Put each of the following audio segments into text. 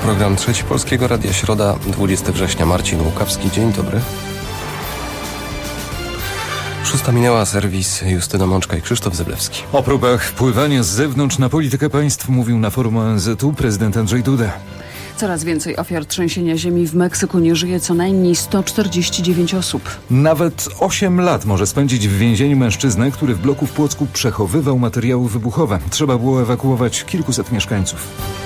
Program Trzeci Polskiego Radia, środa, 20 września. Marcin Łukawski, dzień dobry. 6 minęła, serwis Justyna Mączka i Krzysztof Zyblewski. O próbach wpływania z zewnątrz na politykę państw mówił na forum ONZ-u prezydent Andrzej Duda. Coraz więcej ofiar trzęsienia ziemi w Meksyku nie żyje co najmniej 149 osób. Nawet 8 lat może spędzić w więzieniu mężczyzna, który w bloku w Płocku przechowywał materiały wybuchowe. Trzeba było ewakuować kilkuset mieszkańców.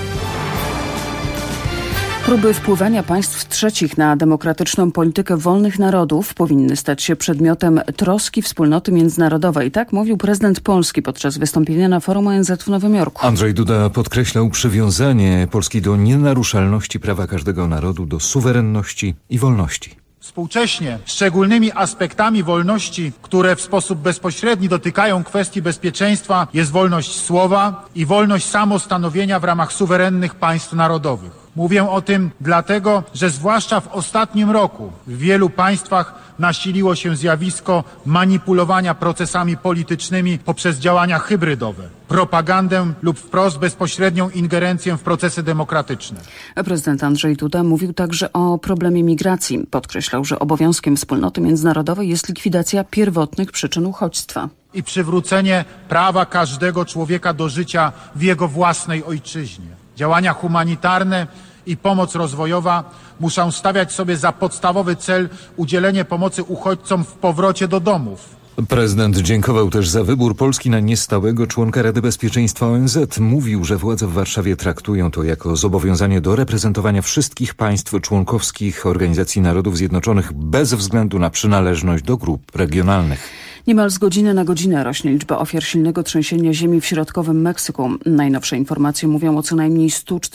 Próby wpływania państw trzecich na demokratyczną politykę wolnych narodów powinny stać się przedmiotem troski wspólnoty międzynarodowej. Tak mówił prezydent Polski podczas wystąpienia na forum ONZ w Nowym Jorku. Andrzej Duda podkreślał przywiązanie Polski do nienaruszalności prawa każdego narodu, do suwerenności i wolności. Współcześnie szczególnymi aspektami wolności, które w sposób bezpośredni dotykają kwestii bezpieczeństwa, jest wolność słowa i wolność samostanowienia w ramach suwerennych państw narodowych. Mówię o tym dlatego, że zwłaszcza w ostatnim roku w wielu państwach nasiliło się zjawisko manipulowania procesami politycznymi poprzez działania hybrydowe, propagandę lub wprost bezpośrednią ingerencję w procesy demokratyczne. Prezydent Andrzej Duda mówił także o problemie migracji. Podkreślał, że obowiązkiem wspólnoty międzynarodowej jest likwidacja pierwotnych przyczyn uchodźstwa i przywrócenie prawa każdego człowieka do życia w jego własnej ojczyźnie. Działania humanitarne i pomoc rozwojowa muszą stawiać sobie za podstawowy cel udzielenie pomocy uchodźcom w powrocie do domów. Prezydent dziękował też za wybór Polski na niestałego członka Rady Bezpieczeństwa ONZ. Mówił, że władze w Warszawie traktują to jako zobowiązanie do reprezentowania wszystkich państw członkowskich Organizacji Narodów Zjednoczonych bez względu na przynależność do grup regionalnych. Niemal z godziny na godzinę rośnie liczba ofiar silnego trzęsienia ziemi w środkowym Meksyku. Najnowsze informacje mówią o co najmniej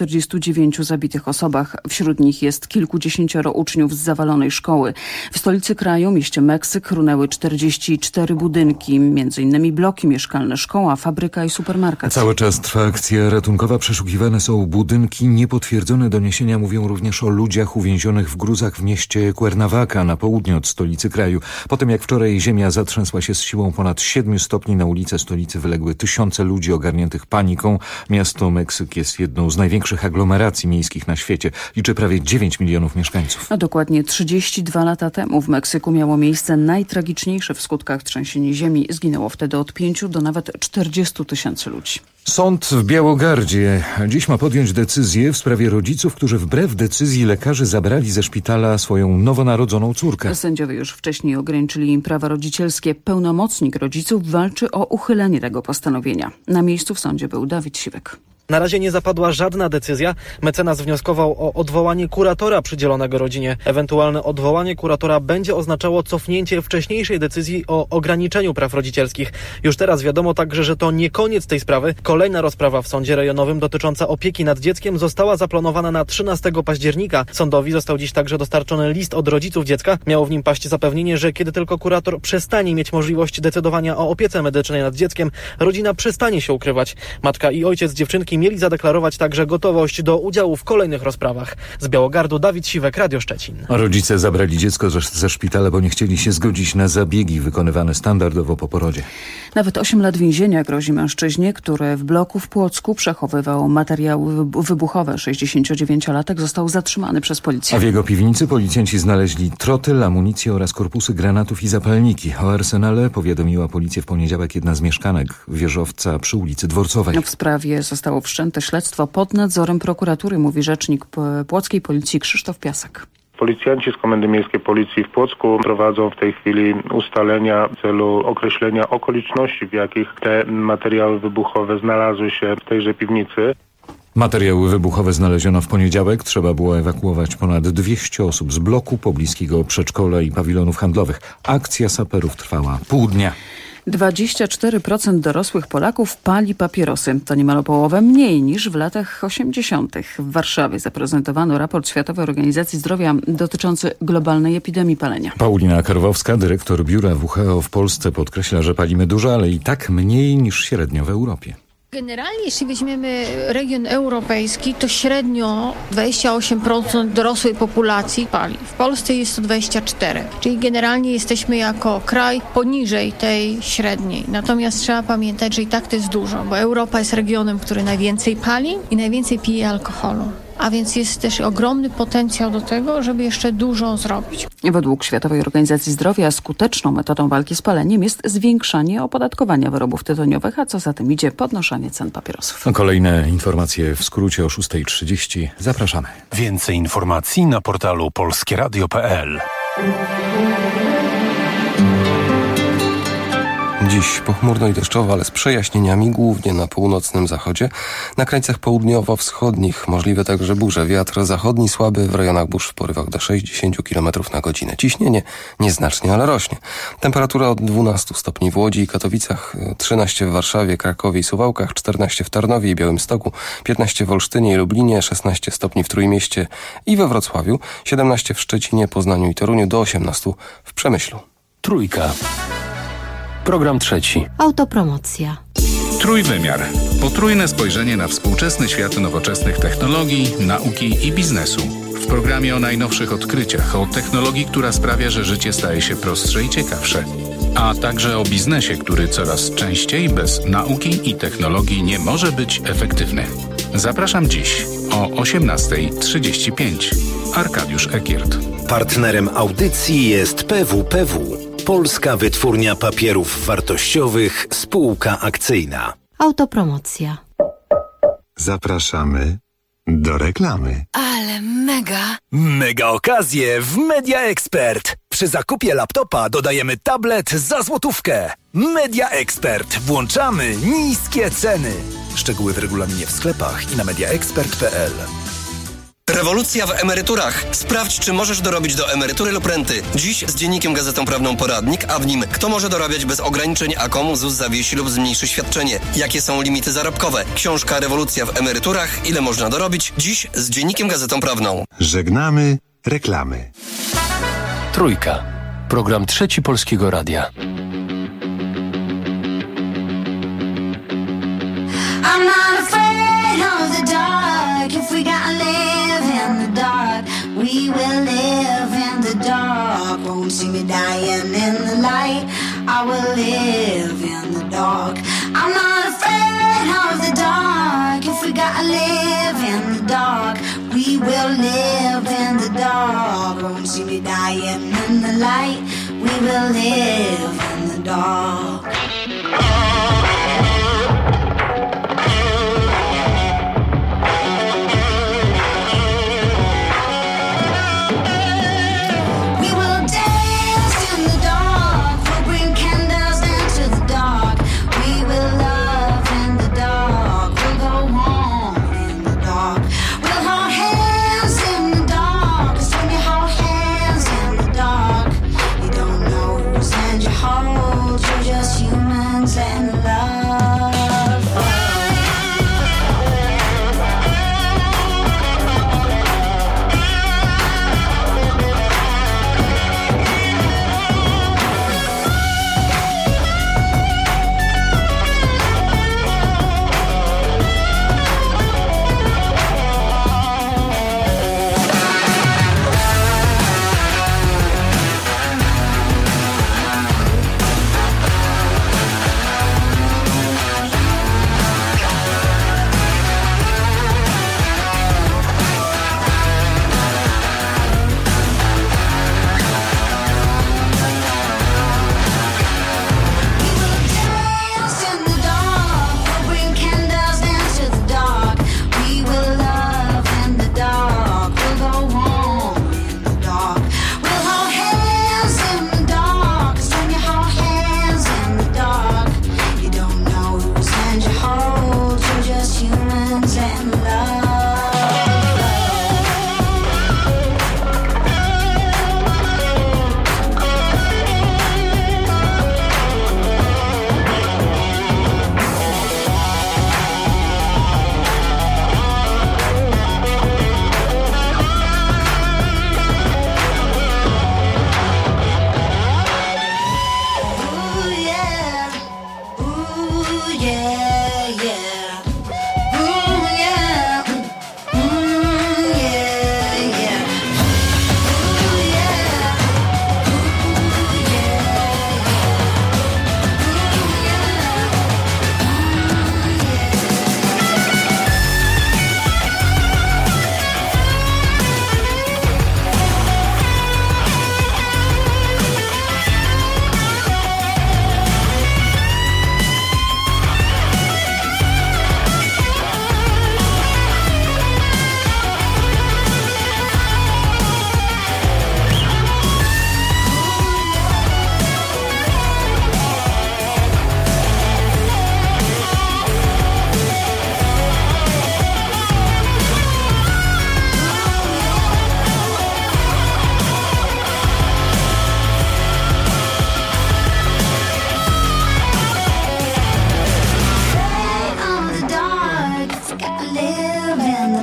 149 zabitych osobach. Wśród nich jest kilkudziesięcioro uczniów z zawalonej szkoły. W stolicy kraju, mieście Meksyk, runęły 44 budynki, m.in. bloki mieszkalne, szkoła, fabryka i supermarket. Cały czas trwa akcja ratunkowa. Przeszukiwane są budynki. Niepotwierdzone doniesienia mówią również o ludziach uwięzionych w gruzach w mieście Cuernavaca na południe od stolicy kraju. Po tym jak wczoraj ziemia zatrzęsła się z siłą ponad 7 stopni, na ulice stolicy wyległy tysiące ludzi ogarniętych paniką. Miasto Meksyk jest jedną z największych aglomeracji miejskich na świecie. Liczy prawie 9 milionów mieszkańców. A dokładnie 32 lata temu w Meksyku miało miejsce najtragiczniejsze w skutkach trzęsienie ziemi. Zginęło wtedy od 5 do nawet 40 tysięcy ludzi. Sąd w Białogardzie dziś ma podjąć decyzję w sprawie rodziców, którzy wbrew decyzji lekarzy zabrali ze szpitala swoją nowonarodzoną córkę. Sędziowie już wcześniej ograniczyli im prawa rodzicielskie. Pełnomocnik rodziców walczy o uchylenie tego postanowienia. Na miejscu w sądzie był Dawid Siwek. Na razie nie zapadła żadna decyzja. Mecenas wnioskował o odwołanie kuratora przydzielonego rodzinie. Ewentualne odwołanie kuratora będzie oznaczało cofnięcie wcześniejszej decyzji o ograniczeniu praw rodzicielskich. Już teraz wiadomo także, że to nie koniec tej sprawy. Kolejna rozprawa w sądzie rejonowym dotycząca opieki nad dzieckiem została zaplanowana na 13 października. Sądowi został dziś także dostarczony list od rodziców dziecka. Miało w nim paść zapewnienie, że kiedy tylko kurator przestanie mieć możliwość decydowania o opiece medycznej nad dzieckiem, rodzina przestanie się ukrywać. Matka i ojciec dziewczynki mieli zadeklarować także gotowość do udziału w kolejnych rozprawach. Z Białogardu Dawid Siwek, Radio Szczecin. Rodzice zabrali dziecko ze szpitala, bo nie chcieli się zgodzić na zabiegi wykonywane standardowo po porodzie. Nawet 8 lat więzienia grozi mężczyźnie, który w bloku w Płocku przechowywał materiały wybuchowe. 69-latek został zatrzymany przez policję. A w jego piwnicy policjanci znaleźli trotyl, amunicję oraz korpusy granatów i zapalniki. O arsenale powiadomiła policję w poniedziałek jedna z mieszkanek wieżowca przy ulicy Dworcowej. W sprawie zostało wszczęte śledztwo pod nadzorem prokuratury, mówi rzecznik płockiej policji Krzysztof Piasek. Policjanci z Komendy Miejskiej Policji w Płocku prowadzą w tej chwili ustalenia w celu określenia okoliczności, w jakich te materiały wybuchowe znalazły się w tejże piwnicy. Materiały wybuchowe znaleziono w poniedziałek. Trzeba było ewakuować ponad 200 osób z bloku, pobliskiego przedszkola i pawilonów handlowych. Akcja saperów trwała pół dnia. 24% dorosłych Polaków pali papierosy. To niemal o połowę mniej niż w latach 80. W Warszawie zaprezentowano raport Światowej Organizacji Zdrowia dotyczący globalnej epidemii palenia. Paulina Karwowska, dyrektor biura WHO w Polsce, podkreśla, że palimy dużo, ale i tak mniej niż średnio w Europie. Generalnie jeśli weźmiemy region europejski, to średnio 28% dorosłej populacji pali. W Polsce jest to 24%, czyli generalnie jesteśmy jako kraj poniżej tej średniej. Natomiast trzeba pamiętać, że i tak to jest dużo, bo Europa jest regionem, który najwięcej pali i najwięcej pije alkoholu. a więc jest też ogromny potencjał do tego, żeby jeszcze dużo zrobić. Według Światowej Organizacji Zdrowia skuteczną metodą walki z paleniem jest zwiększanie opodatkowania wyrobów tytoniowych, a co za tym idzie podnoszenie cen papierosów. Kolejne informacje w skrócie o 6:30. Zapraszamy. Więcej informacji na portalu polskieradio.pl. Dziś pochmurno i deszczowo, ale z przejaśnieniami, głównie na północnym zachodzie. Na krańcach południowo-wschodnich możliwe także burze. Wiatr zachodni słaby, w rejonach burz w porywach do 60 km na godzinę. Ciśnienie nieznacznie, ale rośnie. Temperatura od 12 stopni w Łodzi i Katowicach, 13 w Warszawie, Krakowie i Suwałkach, 14 w Tarnowie i Białymstoku, 15 w Olsztynie i Lublinie, 16 stopni w Trójmieście i we Wrocławiu, 17 w Szczecinie, Poznaniu i Toruniu, do 18 w Przemyślu. Trójka. Program trzeci. Autopromocja. Trójwymiar. Potrójne spojrzenie na współczesny świat nowoczesnych technologii, nauki i biznesu. W programie o najnowszych odkryciach, o technologii, która sprawia, że życie staje się prostsze i ciekawsze. A także o biznesie, który coraz częściej bez nauki i technologii nie może być efektywny. Zapraszam dziś o 18:35. Arkadiusz Ekiert. Partnerem audycji jest PWPW. Polska Wytwórnia Papierów Wartościowych, spółka akcyjna. Autopromocja. Zapraszamy do reklamy. Ale mega! Mega okazje w Media Expert. Przy zakupie laptopa dodajemy tablet za złotówkę. Media Expert. Włączamy niskie ceny. Szczegóły w regulaminie w sklepach i na mediaexpert.pl. Rewolucja w emeryturach. Sprawdź, czy możesz dorobić do emerytury lub renty. Dziś z Dziennikiem Gazetą Prawną poradnik, a w nim kto może dorabiać bez ograniczeń, a komu ZUS zawiesi lub zmniejszy świadczenie. Jakie są limity zarobkowe. Książka Rewolucja w emeryturach. Ile można dorobić? Dziś z Dziennikiem Gazetą Prawną. Żegnamy reklamy. Trójka. Program trzeci Polskiego Radia. I'm not afraid of the dark. If we gotta live in the dark, we will live in the dark. Won't see me dying in the light. I will live in the dark. I'm not afraid of the dark. If we gotta live in the dark, we will live in the dark. Won't see me dying in the light. We will live in the dark. Just you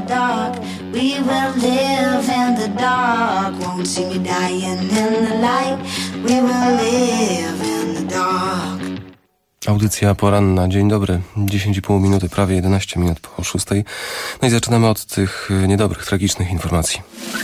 dark. We will live in the dark. Won't see me dying in the light. We will live in the dark. Audycja poranna. Dzień dobry. 10,5 minuty, prawie 11 minut po 6. No i zaczynamy od tych niedobrych, tragicznych informacji.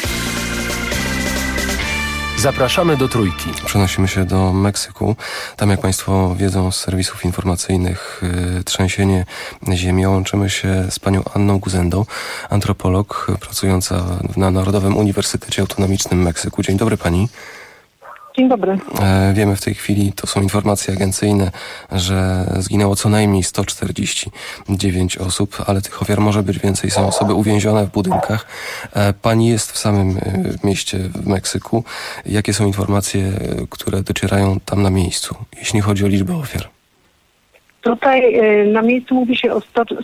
Zapraszamy do Trójki. Przenosimy się do Meksyku. Tam, jak Państwo wiedzą z serwisów informacyjnych, trzęsienie ziemi. Łączymy się z panią Anną Guzendą, antropolog pracująca na Narodowym Uniwersytecie Autonomicznym Meksyku. Dzień dobry pani. Dzień dobry. Wiemy w tej chwili, to są informacje agencyjne, że zginęło co najmniej 149 osób, ale tych ofiar może być więcej. Są osoby uwięzione w budynkach. Pani jest w samym mieście w Meksyku. Jakie są informacje, które docierają tam na miejscu, jeśli chodzi o liczbę ofiar? Tutaj na miejscu mówi się o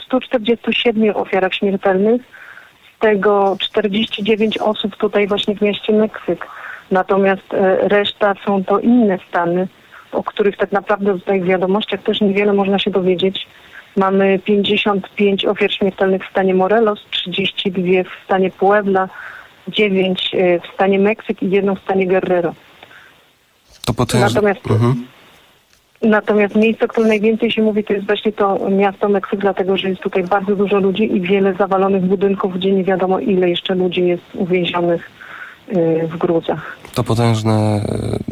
147 ofiarach śmiertelnych. Z tego 49 osób tutaj właśnie w mieście Meksyk. Natomiast reszta są to inne stany, o których tak naprawdę tutaj w wiadomościach też niewiele można się dowiedzieć. Mamy 55 ofiar śmiertelnych w stanie Morelos, 32 w stanie Puebla, 9 w stanie Meksyk i 1 w stanie Guerrero. To potężne. Natomiast miejsce, o którym najwięcej się mówi, to jest właśnie to miasto Meksyk, dlatego że jest tutaj bardzo dużo ludzi i wiele zawalonych budynków, gdzie nie wiadomo ile jeszcze ludzi jest uwięzionych w gruzach. To potężne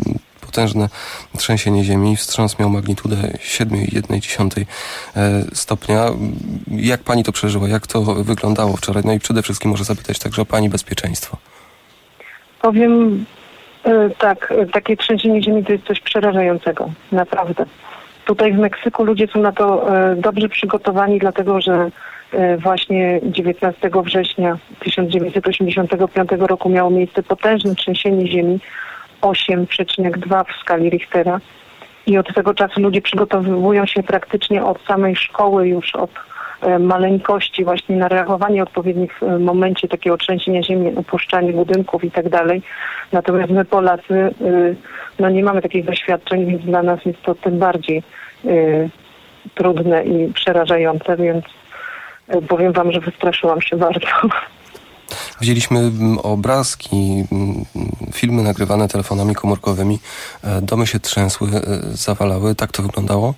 trzęsienie ziemi. Wstrząs miał magnitudę 7,1 stopnia. Jak pani to przeżyła? Jak to wyglądało wczoraj? No i przede wszystkim może zapytać także o pani bezpieczeństwo. Powiem tak, takie trzęsienie ziemi to jest coś przerażającego. Naprawdę. Tutaj w Meksyku ludzie są na to dobrze przygotowani, dlatego że właśnie 19 września 1985 roku miało miejsce potężne trzęsienie ziemi 8,2 w skali Richtera i od tego czasu ludzie przygotowują się praktycznie od samej szkoły, już od maleńkości właśnie na reagowanie odpowiednich w momencie takiego trzęsienia ziemi, opuszczanie budynków i tak dalej. Natomiast my Polacy nie mamy takich doświadczeń, więc dla nas jest to tym bardziej trudne i przerażające, więc powiem wam, że wystraszyłam się bardzo. Widzieliśmy obrazki, filmy nagrywane telefonami komórkowymi. Domy się trzęsły, zawalały. Tak to wyglądało?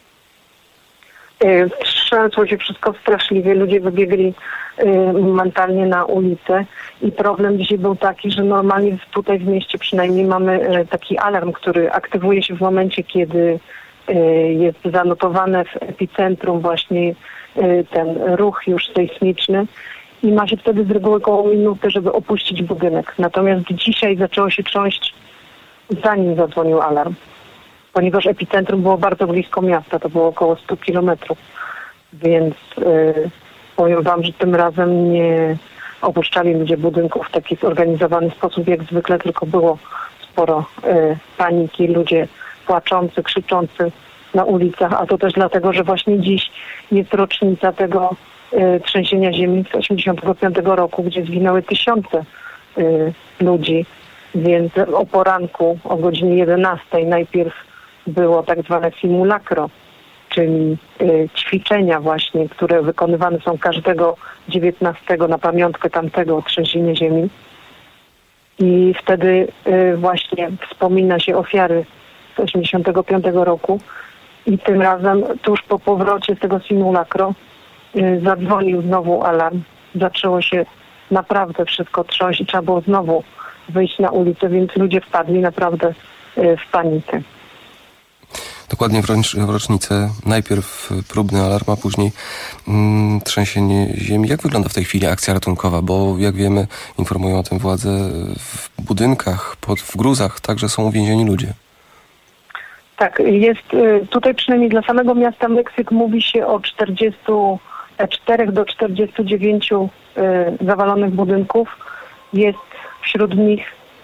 Trzęsło się wszystko straszliwie. Ludzie wybiegli momentalnie na ulicę i problem dzisiaj był taki, że normalnie tutaj w mieście przynajmniej mamy taki alarm, który aktywuje się w momencie, kiedy jest zanotowane w epicentrum właśnie ten ruch już sejsmiczny i ma się wtedy z reguły około minuty, żeby opuścić budynek. Natomiast dzisiaj zaczęło się trząść, zanim zadzwonił alarm, ponieważ epicentrum było bardzo blisko miasta, to było około 100 kilometrów, więc powiem wam, że tym razem nie opuszczali ludzie budynków w taki zorganizowany sposób jak zwykle, tylko było sporo paniki, ludzie płaczący, krzyczący na ulicach, a to też dlatego, że właśnie dziś jest rocznica tego trzęsienia ziemi z 1985 roku, gdzie zginęły tysiące ludzi, więc o poranku, o godzinie 11 najpierw było tak zwane simulacro, czyli ćwiczenia właśnie, które wykonywane są każdego 19 na pamiątkę tamtego trzęsienia ziemi. I wtedy właśnie wspomina się ofiary z 1985 roku i tym razem tuż po powrocie z tego simulacro zadzwonił znowu alarm. Zaczęło się naprawdę wszystko trząść i trzeba było znowu wyjść na ulicę, więc ludzie wpadli naprawdę w panikę. Dokładnie w rocznicę. Najpierw próbny alarm, a później trzęsienie ziemi. Jak wygląda w tej chwili akcja ratunkowa? Bo jak wiemy, informują o tym władze, w budynkach, w gruzach także są uwięzieni ludzie. Tak, jest tutaj przynajmniej dla samego miasta Meksyk mówi się o 44 do 49 zawalonych budynków. Jest wśród nich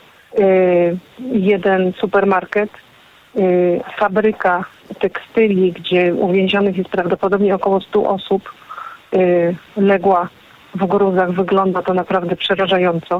jeden supermarket, fabryka tekstyli, gdzie uwięzionych jest prawdopodobnie około 100 osób, legła w gruzach. Wygląda to naprawdę przerażająco.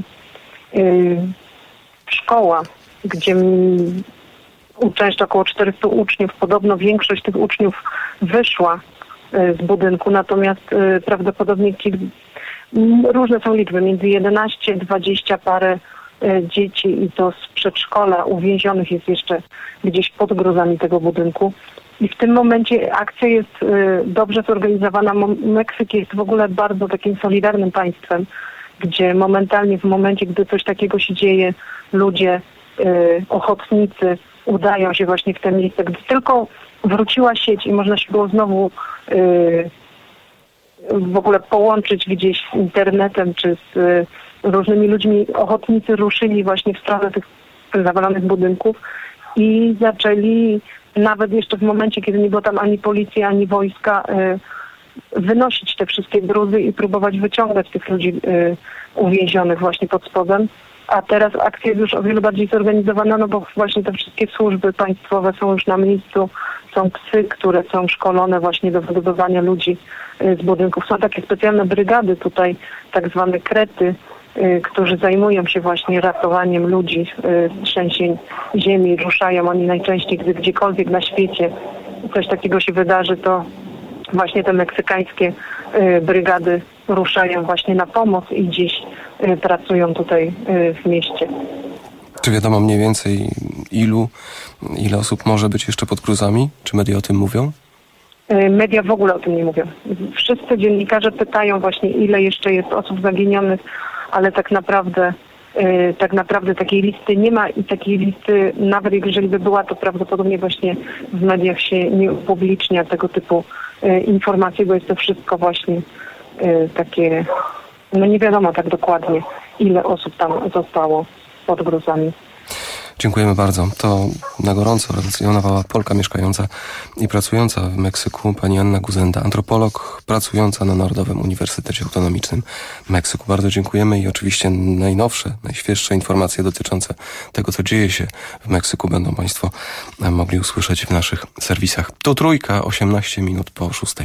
Szkoła, gdzie uczęszcza około 400 uczniów. Podobno większość tych uczniów wyszła z budynku, natomiast prawdopodobnie Różne są liczby, między 11, 20 parę dzieci i to z przedszkola uwięzionych jest jeszcze gdzieś pod gruzami tego budynku. I w tym momencie akcja jest dobrze zorganizowana. Meksyk jest w ogóle bardzo takim solidarnym państwem, gdzie momentalnie, w momencie, gdy coś takiego się dzieje, ludzie, ochotnicy udają się właśnie w te miejsce. Gdy tylko wróciła sieć i można się było znowu w ogóle połączyć gdzieś z internetem czy z różnymi ludźmi, ochotnicy ruszyli właśnie w stronę tych zawalonych budynków i zaczęli nawet jeszcze w momencie, kiedy nie było tam ani policji, ani wojska, wynosić te wszystkie gruzy i próbować wyciągać tych ludzi uwięzionych właśnie pod spodem. A teraz akcja jest już o wiele bardziej zorganizowana, no bo właśnie te wszystkie służby państwowe są już na miejscu, są psy, które są szkolone właśnie do wydobywania ludzi z budynków. Są takie specjalne brygady tutaj, tak zwane krety, którzy zajmują się właśnie ratowaniem ludzi z trzęsień ziemi. Ruszają oni najczęściej, gdy gdziekolwiek na świecie coś takiego się wydarzy, to właśnie te meksykańskie brygady ruszają właśnie na pomoc i dziś pracują tutaj w mieście. Czy wiadomo mniej więcej ile osób może być jeszcze pod gruzami? Czy media o tym mówią? Media w ogóle o tym nie mówią. Wszyscy dziennikarze pytają właśnie, ile jeszcze jest osób zaginionych, ale tak naprawdę takiej listy nie ma i takiej listy, nawet jeżeli by była, to prawdopodobnie właśnie w mediach się nie upublicznia tego typu informacji, bo jest to wszystko właśnie takie, no nie wiadomo tak dokładnie, ile osób tam zostało pod gruzami. Dziękujemy bardzo. To na gorąco relacjonowała Polka mieszkająca i pracująca w Meksyku, pani Anna Guzenda, antropolog pracująca na Narodowym Uniwersytecie Autonomicznym Meksyku. Bardzo dziękujemy i oczywiście najświeższe informacje dotyczące tego, co dzieje się w Meksyku, będą Państwo mogli usłyszeć w naszych serwisach. To Trójka, 18 minut po 6.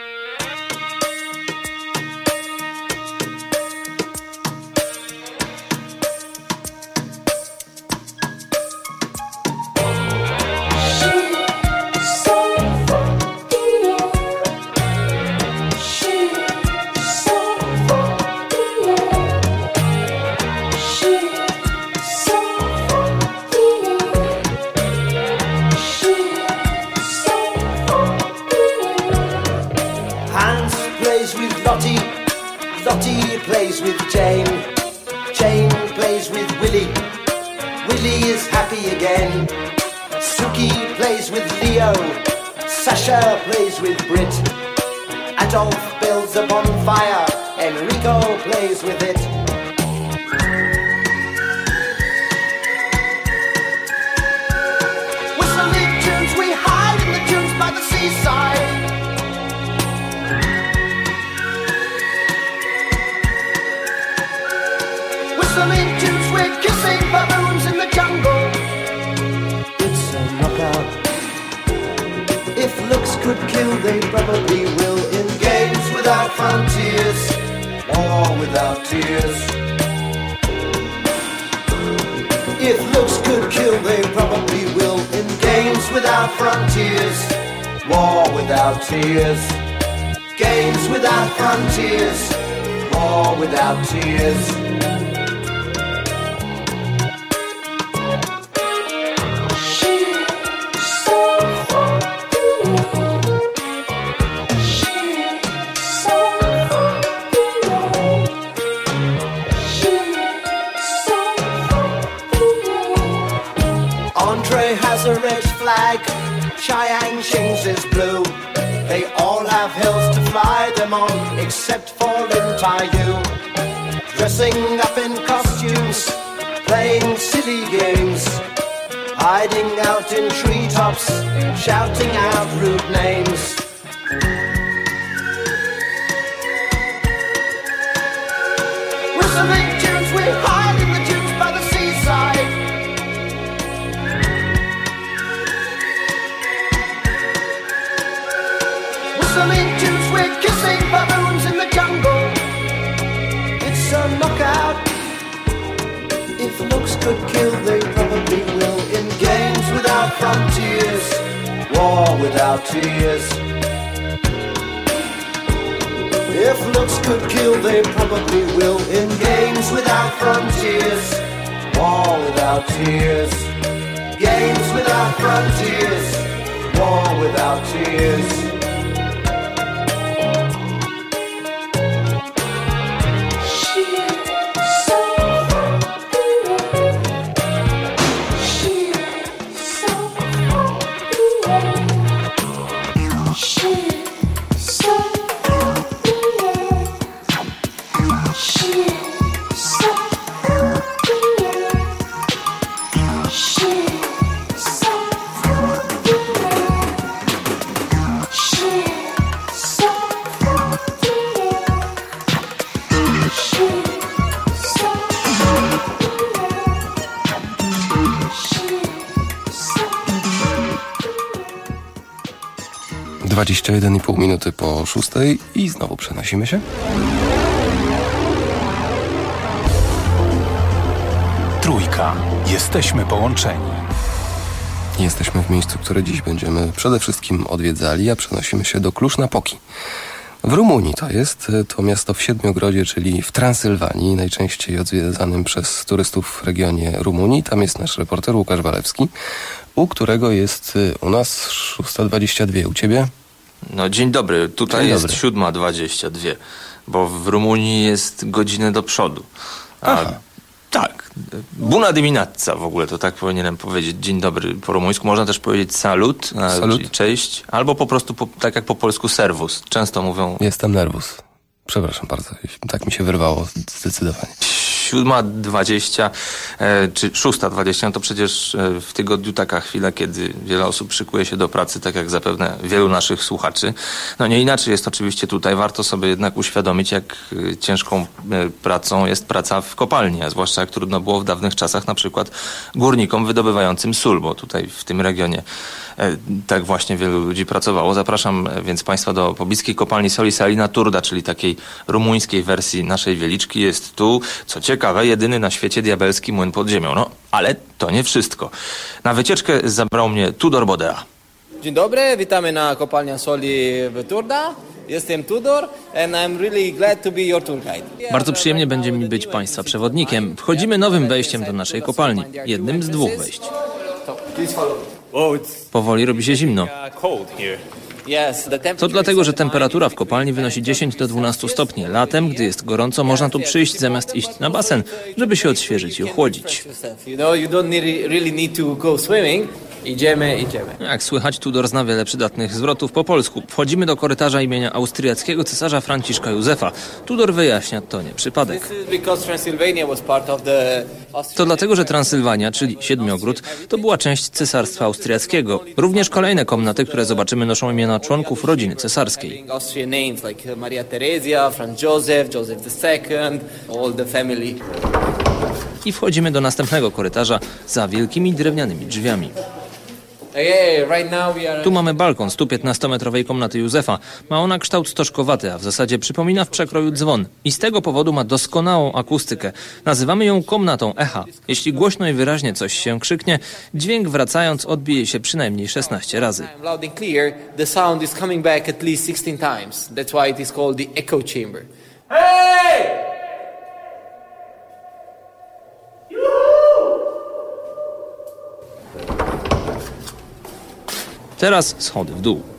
Lottie plays with Jane, Jane plays with Willie, Willie is happy again. Suki plays with Leo, Sasha plays with Brit, Adolf builds a bonfire, Enrico plays with it. Whistling tunes, we hide in the tunes by the seaside. Whistling tunes, we're kissing baboons in the jungle. It's a knockout. If looks could kill, they probably will. In games without frontiers, war without tears. If looks could kill, they probably will. In games without frontiers, war without tears. Games without frontiers, war without tears. Has a red flag, Cheyenne is blue. They all have hills to fly them on, except for Lin Taiyu. Dressing up in costumes, playing silly games, hiding out in treetops, shouting out rude names. Whistling tunes, we hide in the tunes by the seaside. Whistling tunes, we're kissing baboons in the jungle. It's a knockout. If looks could kill, they probably will. In games without frontiers, war without tears. If looks could kill, they probably will. In games without frontiers, war without tears. Games without frontiers, war without tears. - 21,5 minuty po 6 i znowu przenosimy się. Trójka. Jesteśmy połączeni. Jesteśmy w miejscu, które dziś będziemy przede wszystkim odwiedzali, a przenosimy się do Cluj-Napoki. W Rumunii to miasto w Siedmiogrodzie, czyli w Transylwanii, najczęściej odwiedzanym przez turystów w regionie Rumunii. Tam jest nasz reporter Łukasz Walewski, u którego jest u nas 6:22. U ciebie? No dzień dobry, tutaj Dzień jest dobry. 7:22, bo w Rumunii jest godzinę do przodu. Tak, bună dimineața w ogóle, to tak powinienem powiedzieć. Dzień dobry po rumuńsku. Można też powiedzieć salut, czyli cześć, albo po prostu tak jak po polsku servus. Często mówią... Jestem nerwus. Przepraszam bardzo, tak mi się wyrwało zdecydowanie. 7:20 czy 6:20 to przecież w tygodniu taka chwila, kiedy wiele osób szykuje się do pracy, tak jak zapewne wielu naszych słuchaczy. No nie inaczej jest oczywiście tutaj. Warto sobie jednak uświadomić, jak ciężką pracą jest praca w kopalni, a zwłaszcza jak trudno było w dawnych czasach na przykład górnikom wydobywającym sól, bo tutaj w tym regionie tak właśnie wielu ludzi pracowało. Zapraszam więc Państwa do pobliskiej kopalni soli Salina Turda, czyli takiej rumuńskiej wersji naszej Wieliczki. Jest tu, co ciekawe, jedyny na świecie diabelski młyn pod ziemią. No, ale to nie wszystko. Na wycieczkę zabrał mnie Tudor Bodea. Dzień dobry, witamy na kopalnia soli w Turda. Jestem Tudor and I'm really glad to be your tour guide. Bardzo przyjemnie będzie mi być Państwa przewodnikiem. Wchodzimy nowym wejściem do naszej kopalni. Jednym z 2 wejść. Powoli robi się zimno. To dlatego, że temperatura w kopalni wynosi 10 do 12 stopni. Latem, gdy jest gorąco, można tu przyjść zamiast iść na basen, żeby się odświeżyć i ochłodzić. Idziemy. Jak słychać, Tudor zna wiele przydatnych zwrotów po polsku. Wchodzimy do korytarza imienia austriackiego cesarza Franciszka Józefa. Tudor wyjaśnia, to nie przypadek. To dlatego, że Transylwania, czyli Siedmiogród, to była część cesarstwa austriackiego. Również kolejne komnaty, które zobaczymy, noszą imiona członków rodziny cesarskiej. I wchodzimy do następnego korytarza za wielkimi drewnianymi drzwiami. Tu mamy balkon 115-metrowej komnaty Józefa. Ma ona kształt stożkowaty, a w zasadzie przypomina w przekroju dzwon. I z tego powodu ma doskonałą akustykę. Nazywamy ją komnatą echa. Jeśli głośno i wyraźnie coś się krzyknie, dźwięk wracając odbije się przynajmniej 16 razy. Teraz schody w dół.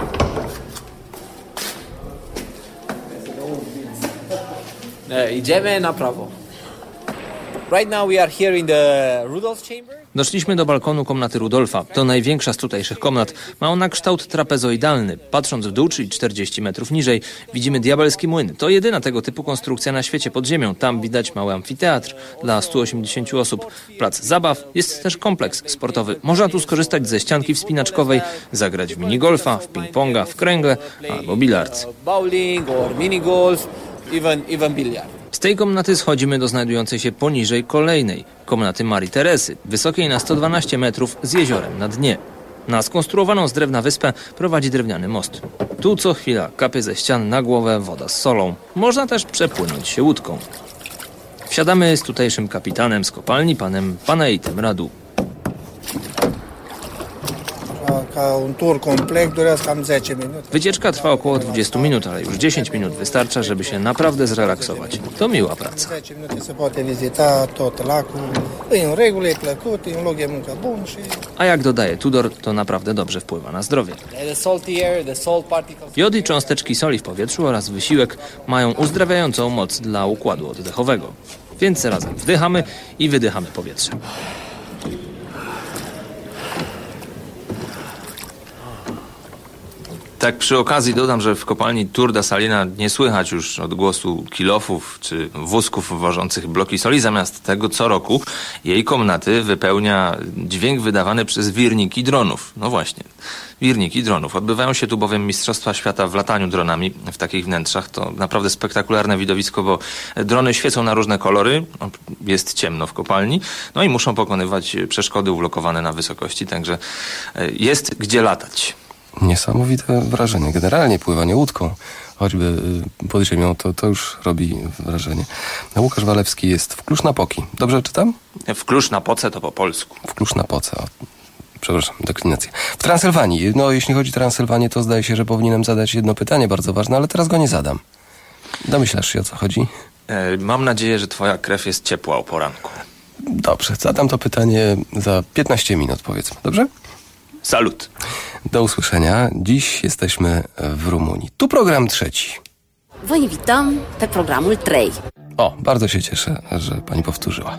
Idziemy na prawo. Right now we are here in the Rudolph's chamber. Doszliśmy do balkonu komnaty Rudolfa. To największa z tutejszych komnat. Ma ona kształt trapezoidalny. Patrząc w dół, czyli 40 metrów niżej, widzimy diabelski młyn. To jedyna tego typu konstrukcja na świecie pod ziemią. Tam widać mały amfiteatr dla 180 osób. Plac zabaw. Jest też kompleks sportowy. Można tu skorzystać ze ścianki wspinaczkowej, zagrać w minigolfa, w ping-ponga, w kręgle albo bilard. Bowling or minigolf, even billiard. Z tej komnaty schodzimy do znajdującej się poniżej kolejnej, komnaty Marii Teresy, wysokiej na 112 metrów z jeziorem na dnie. Na skonstruowaną z drewna wyspę prowadzi drewniany most. Tu co chwila kapie ze ścian na głowę woda z solą. Można też przepłynąć się łódką. Wsiadamy z tutejszym kapitanem z kopalni, panem Paneitem Radu. Wycieczka trwa około 20 minut, ale już 10 minut wystarcza, żeby się naprawdę zrelaksować. To miła praca. A jak dodaje Tudor, to naprawdę dobrze wpływa na zdrowie. Jod i cząsteczki soli w powietrzu oraz wysiłek mają uzdrawiającą moc dla układu oddechowego. Więc razem wdychamy i wydychamy powietrze. Tak przy okazji dodam, że w kopalni Turda Salina nie słychać już odgłosu kilofów czy wózków wożących bloki soli. Zamiast tego co roku jej komnaty wypełnia dźwięk wydawany przez wirniki dronów. No właśnie, wirniki dronów. Odbywają się tu bowiem Mistrzostwa Świata w lataniu dronami w takich wnętrzach. To naprawdę spektakularne widowisko, bo drony świecą na różne kolory. Jest ciemno w kopalni. No i muszą pokonywać przeszkody ulokowane na wysokości, także jest gdzie latać. Niesamowite wrażenie. Generalnie pływanie łódką, choćby pod ziemią, to już robi wrażenie. Łukasz Walewski jest w Cluj-Napoki. Dobrze czytam? W Cluj-Napoce to po polsku. W Cluj-Napoce. Przepraszam, deklinację. W Transylwanii. No, jeśli chodzi o Transylwanię, to zdaje się, że powinienem zadać jedno pytanie bardzo ważne, ale teraz go nie zadam. Domyślasz się, o co chodzi? Mam nadzieję, że twoja krew jest ciepła o poranku. Dobrze, zadam to pytanie za 15 minut, powiedzmy. Dobrze? Salut. Do usłyszenia. Dziś jesteśmy w Rumunii. Tu program 3. Vă invităm pe programul 3. O, bardzo się cieszę, że pani powtórzyła.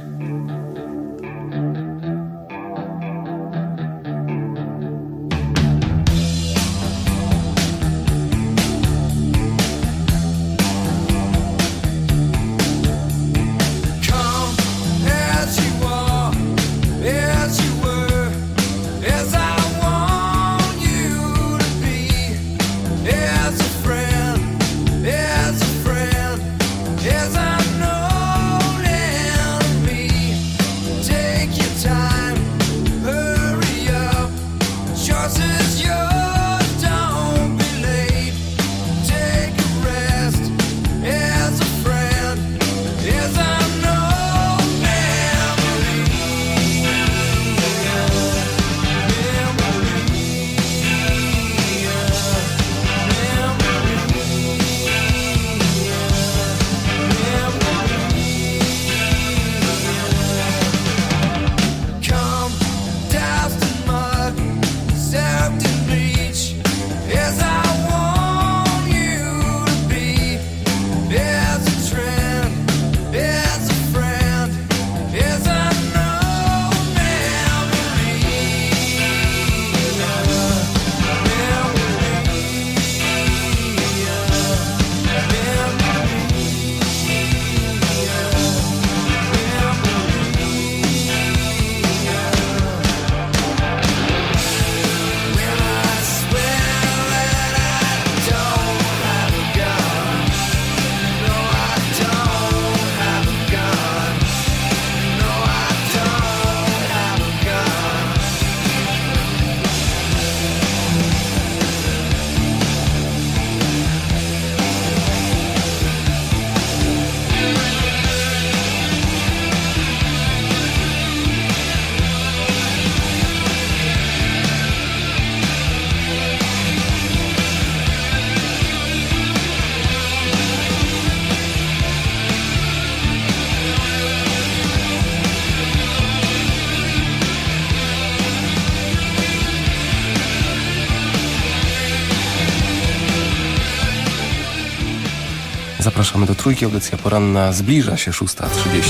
Zapraszamy do Trójki. Audycja poranna zbliża się 6:30.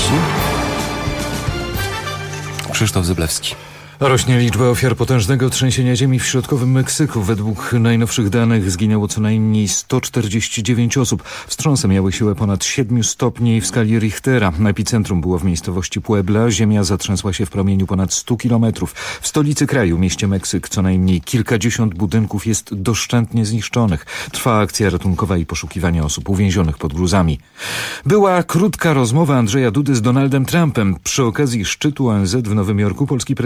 Krzysztof Zyblewski. Rośnie liczba ofiar potężnego trzęsienia ziemi w środkowym Meksyku. Według najnowszych danych zginęło co najmniej 149 osób. Wstrząsy miały siłę ponad 7 stopni w skali Richtera. Epicentrum było w miejscowości Puebla. Ziemia zatrzęsła się w promieniu ponad 100 kilometrów. W stolicy kraju, mieście Meksyk, co najmniej kilkadziesiąt budynków jest doszczętnie zniszczonych. Trwa akcja ratunkowa i poszukiwanie osób uwięzionych pod gruzami. Była krótka rozmowa Andrzeja Dudy z Donaldem Trumpem. Przy okazji szczytu ONZ w Nowym Jorku polski prezydent spotkał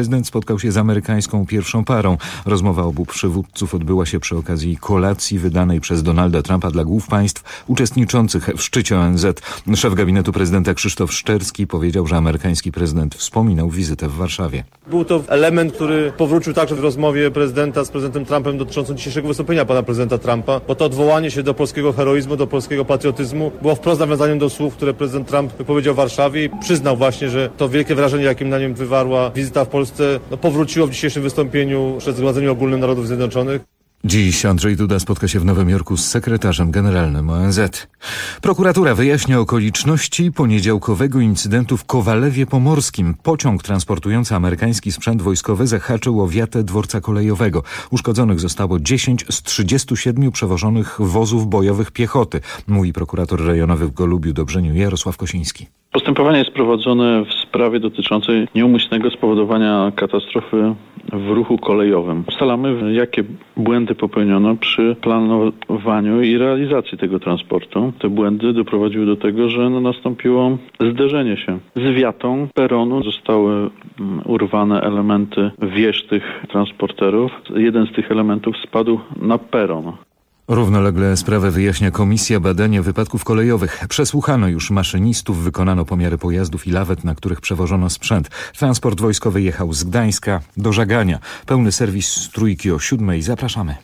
spotkał się z amerykańską pierwszą parą. Rozmowa obu przywódców odbyła się przy okazji kolacji wydanej przez Donalda Trumpa dla głów państw uczestniczących w szczycie ONZ. Szef gabinetu prezydenta Krzysztof Szczerski powiedział, że amerykański prezydent wspominał wizytę w Warszawie. Był to element, który powrócił także w rozmowie prezydenta z prezydentem Trumpem dotyczącą dzisiejszego wystąpienia pana prezydenta Trumpa, bo to odwołanie się do polskiego heroizmu, do polskiego patriotyzmu było wprost nawiązaniem do słów, które prezydent Trump wypowiedział w Warszawie i przyznał właśnie, że to wielkie wrażenie, jakim na nim wywarła wizyta w Polsce, powróciło w dzisiejszym wystąpieniu przed Zgromadzeniem Ogólnym Narodów Zjednoczonych. Dziś Andrzej Duda spotka się w Nowym Jorku z sekretarzem generalnym ONZ. Prokuratura wyjaśnia okoliczności poniedziałkowego incydentu w Kowalewie Pomorskim. Pociąg transportujący amerykański sprzęt wojskowy zahaczył o wiatę dworca kolejowego. Uszkodzonych zostało 10 z 37 przewożonych wozów bojowych piechoty, mówi prokurator rejonowy w Golubiu Dobrzeniu Jarosław Kosiński. Postępowanie jest prowadzone w sprawie dotyczącej nieumyślnego spowodowania katastrofy w ruchu kolejowym. Ustalamy, jakie błędy popełniono przy planowaniu i realizacji tego transportu. Te błędy doprowadziły do tego, że nastąpiło zderzenie się z wiatą peronu. Zostały urwane elementy wież tych transporterów. Jeden z tych elementów spadł na peron. Równolegle sprawę wyjaśnia Komisja Badania Wypadków Kolejowych. Przesłuchano już maszynistów, wykonano pomiary pojazdów i lawet, na których przewożono sprzęt. Transport wojskowy jechał z Gdańska do Żagania. Pełny serwis z Trójki o 7:00. Zapraszamy.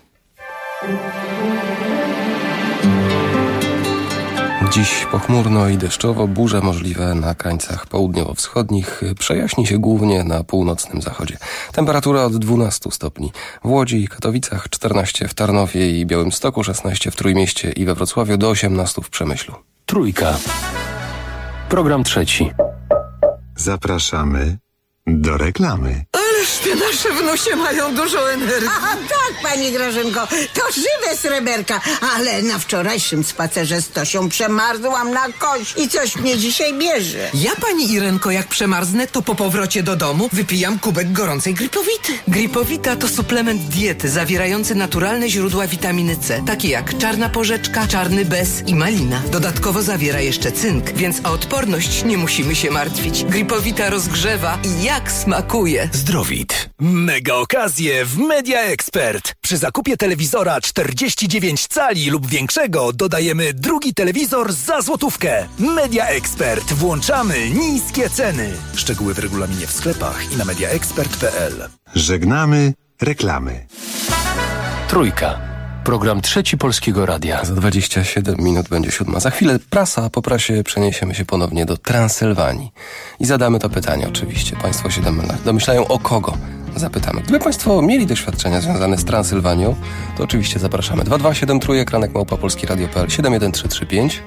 Dziś pochmurno i deszczowo, burze możliwe na krańcach południowo-wschodnich. Przejaśni się głównie na północnym zachodzie. Temperatura od 12 stopni w Łodzi i Katowicach, 14 w Tarnowie i Białymstoku, 16 w Trójmieście i we Wrocławiu, do 18 w Przemyślu. Trójka. Program trzeci. Zapraszamy do reklamy. Ależ te nasze wnusie mają dużo energii. Aha, tak, pani Grażynko, to żywe sreberka, ale na wczorajszym spacerze z Tosią przemarzłam na kość i coś mnie dzisiaj bierze. Ja, pani Irenko, jak przemarznę, to po powrocie do domu wypijam kubek gorącej Gripowity. Gripowita to suplement diety zawierający naturalne źródła witaminy C, takie jak czarna porzeczka, czarny bez i malina. Dodatkowo zawiera jeszcze cynk, więc o odporność nie musimy się martwić. Gripowita rozgrzewa i jak smakuje. Zdrowit. Mega okazje w Media Expert. Przy zakupie telewizora 49 cali lub większego dodajemy drugi telewizor za złotówkę. Media Expert. Włączamy niskie ceny. Szczegóły w regulaminie w sklepach i na mediaexpert.pl. Żegnamy reklamy. Trójka. Program trzeci Polskiego Radia. Za 27 minut będzie 7. Za chwilę prasa, a po prasie przeniesiemy się ponownie do Transylwanii. I zadamy to pytanie oczywiście. Państwo się domyślają, o kogo zapytamy. Gdyby Państwo mieli doświadczenia związane z Transylwanią, to oczywiście zapraszamy. 2273, ekranek @polskieradio.pl 71335.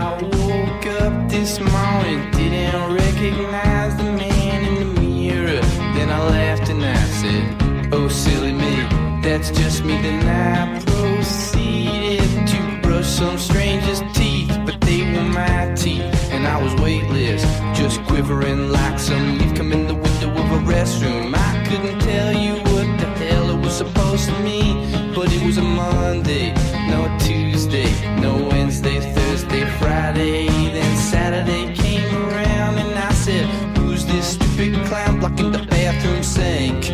That's just me, then I proceeded to brush some stranger's teeth, but they were my teeth, and I was weightless, just quivering like some leaf come in the window of a restroom. I couldn't tell you what the hell it was supposed to mean, but it was a Monday, no Tuesday, no Wednesday, Thursday, Friday, then Saturday came around, and I said, who's this stupid clown blocking the bathroom sink?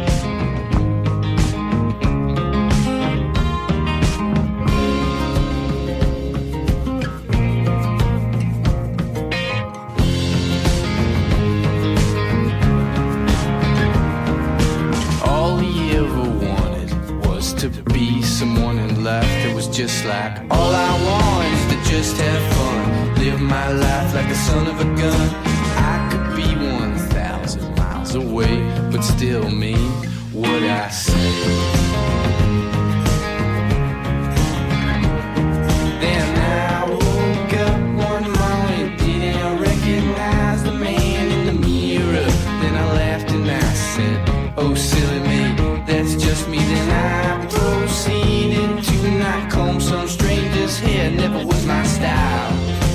Just like all I want is to just have fun, live my life like the son of a gun. I could be 1,000 miles away, but still mean what I say. Then I woke up one morning, didn't recognize the man in the mirror. Then I laughed and I said, oh silly me, that's just me. Then I proceeded to not comb some stranger's hair, never was my style.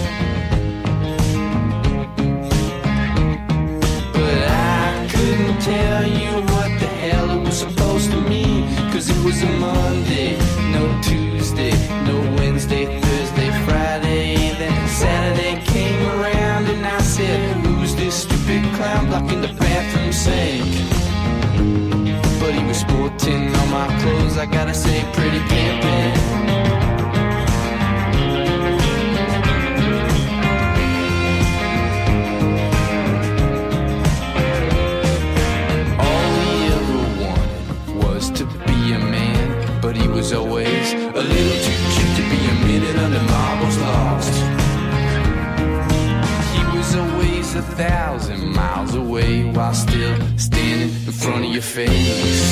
But I couldn't tell you what the hell it was supposed to mean, cause it was a Monday, no Tuesday, no Wednesday, Thursday, Friday, then Saturday came around and I said, who's this stupid clown blocking the bathroom sink? sporting all my clothes, I gotta say pretty pimpin'. But he was always a little too cute to be a minute under marbles lost. He was always 1,000 miles away while still standing in front of your face.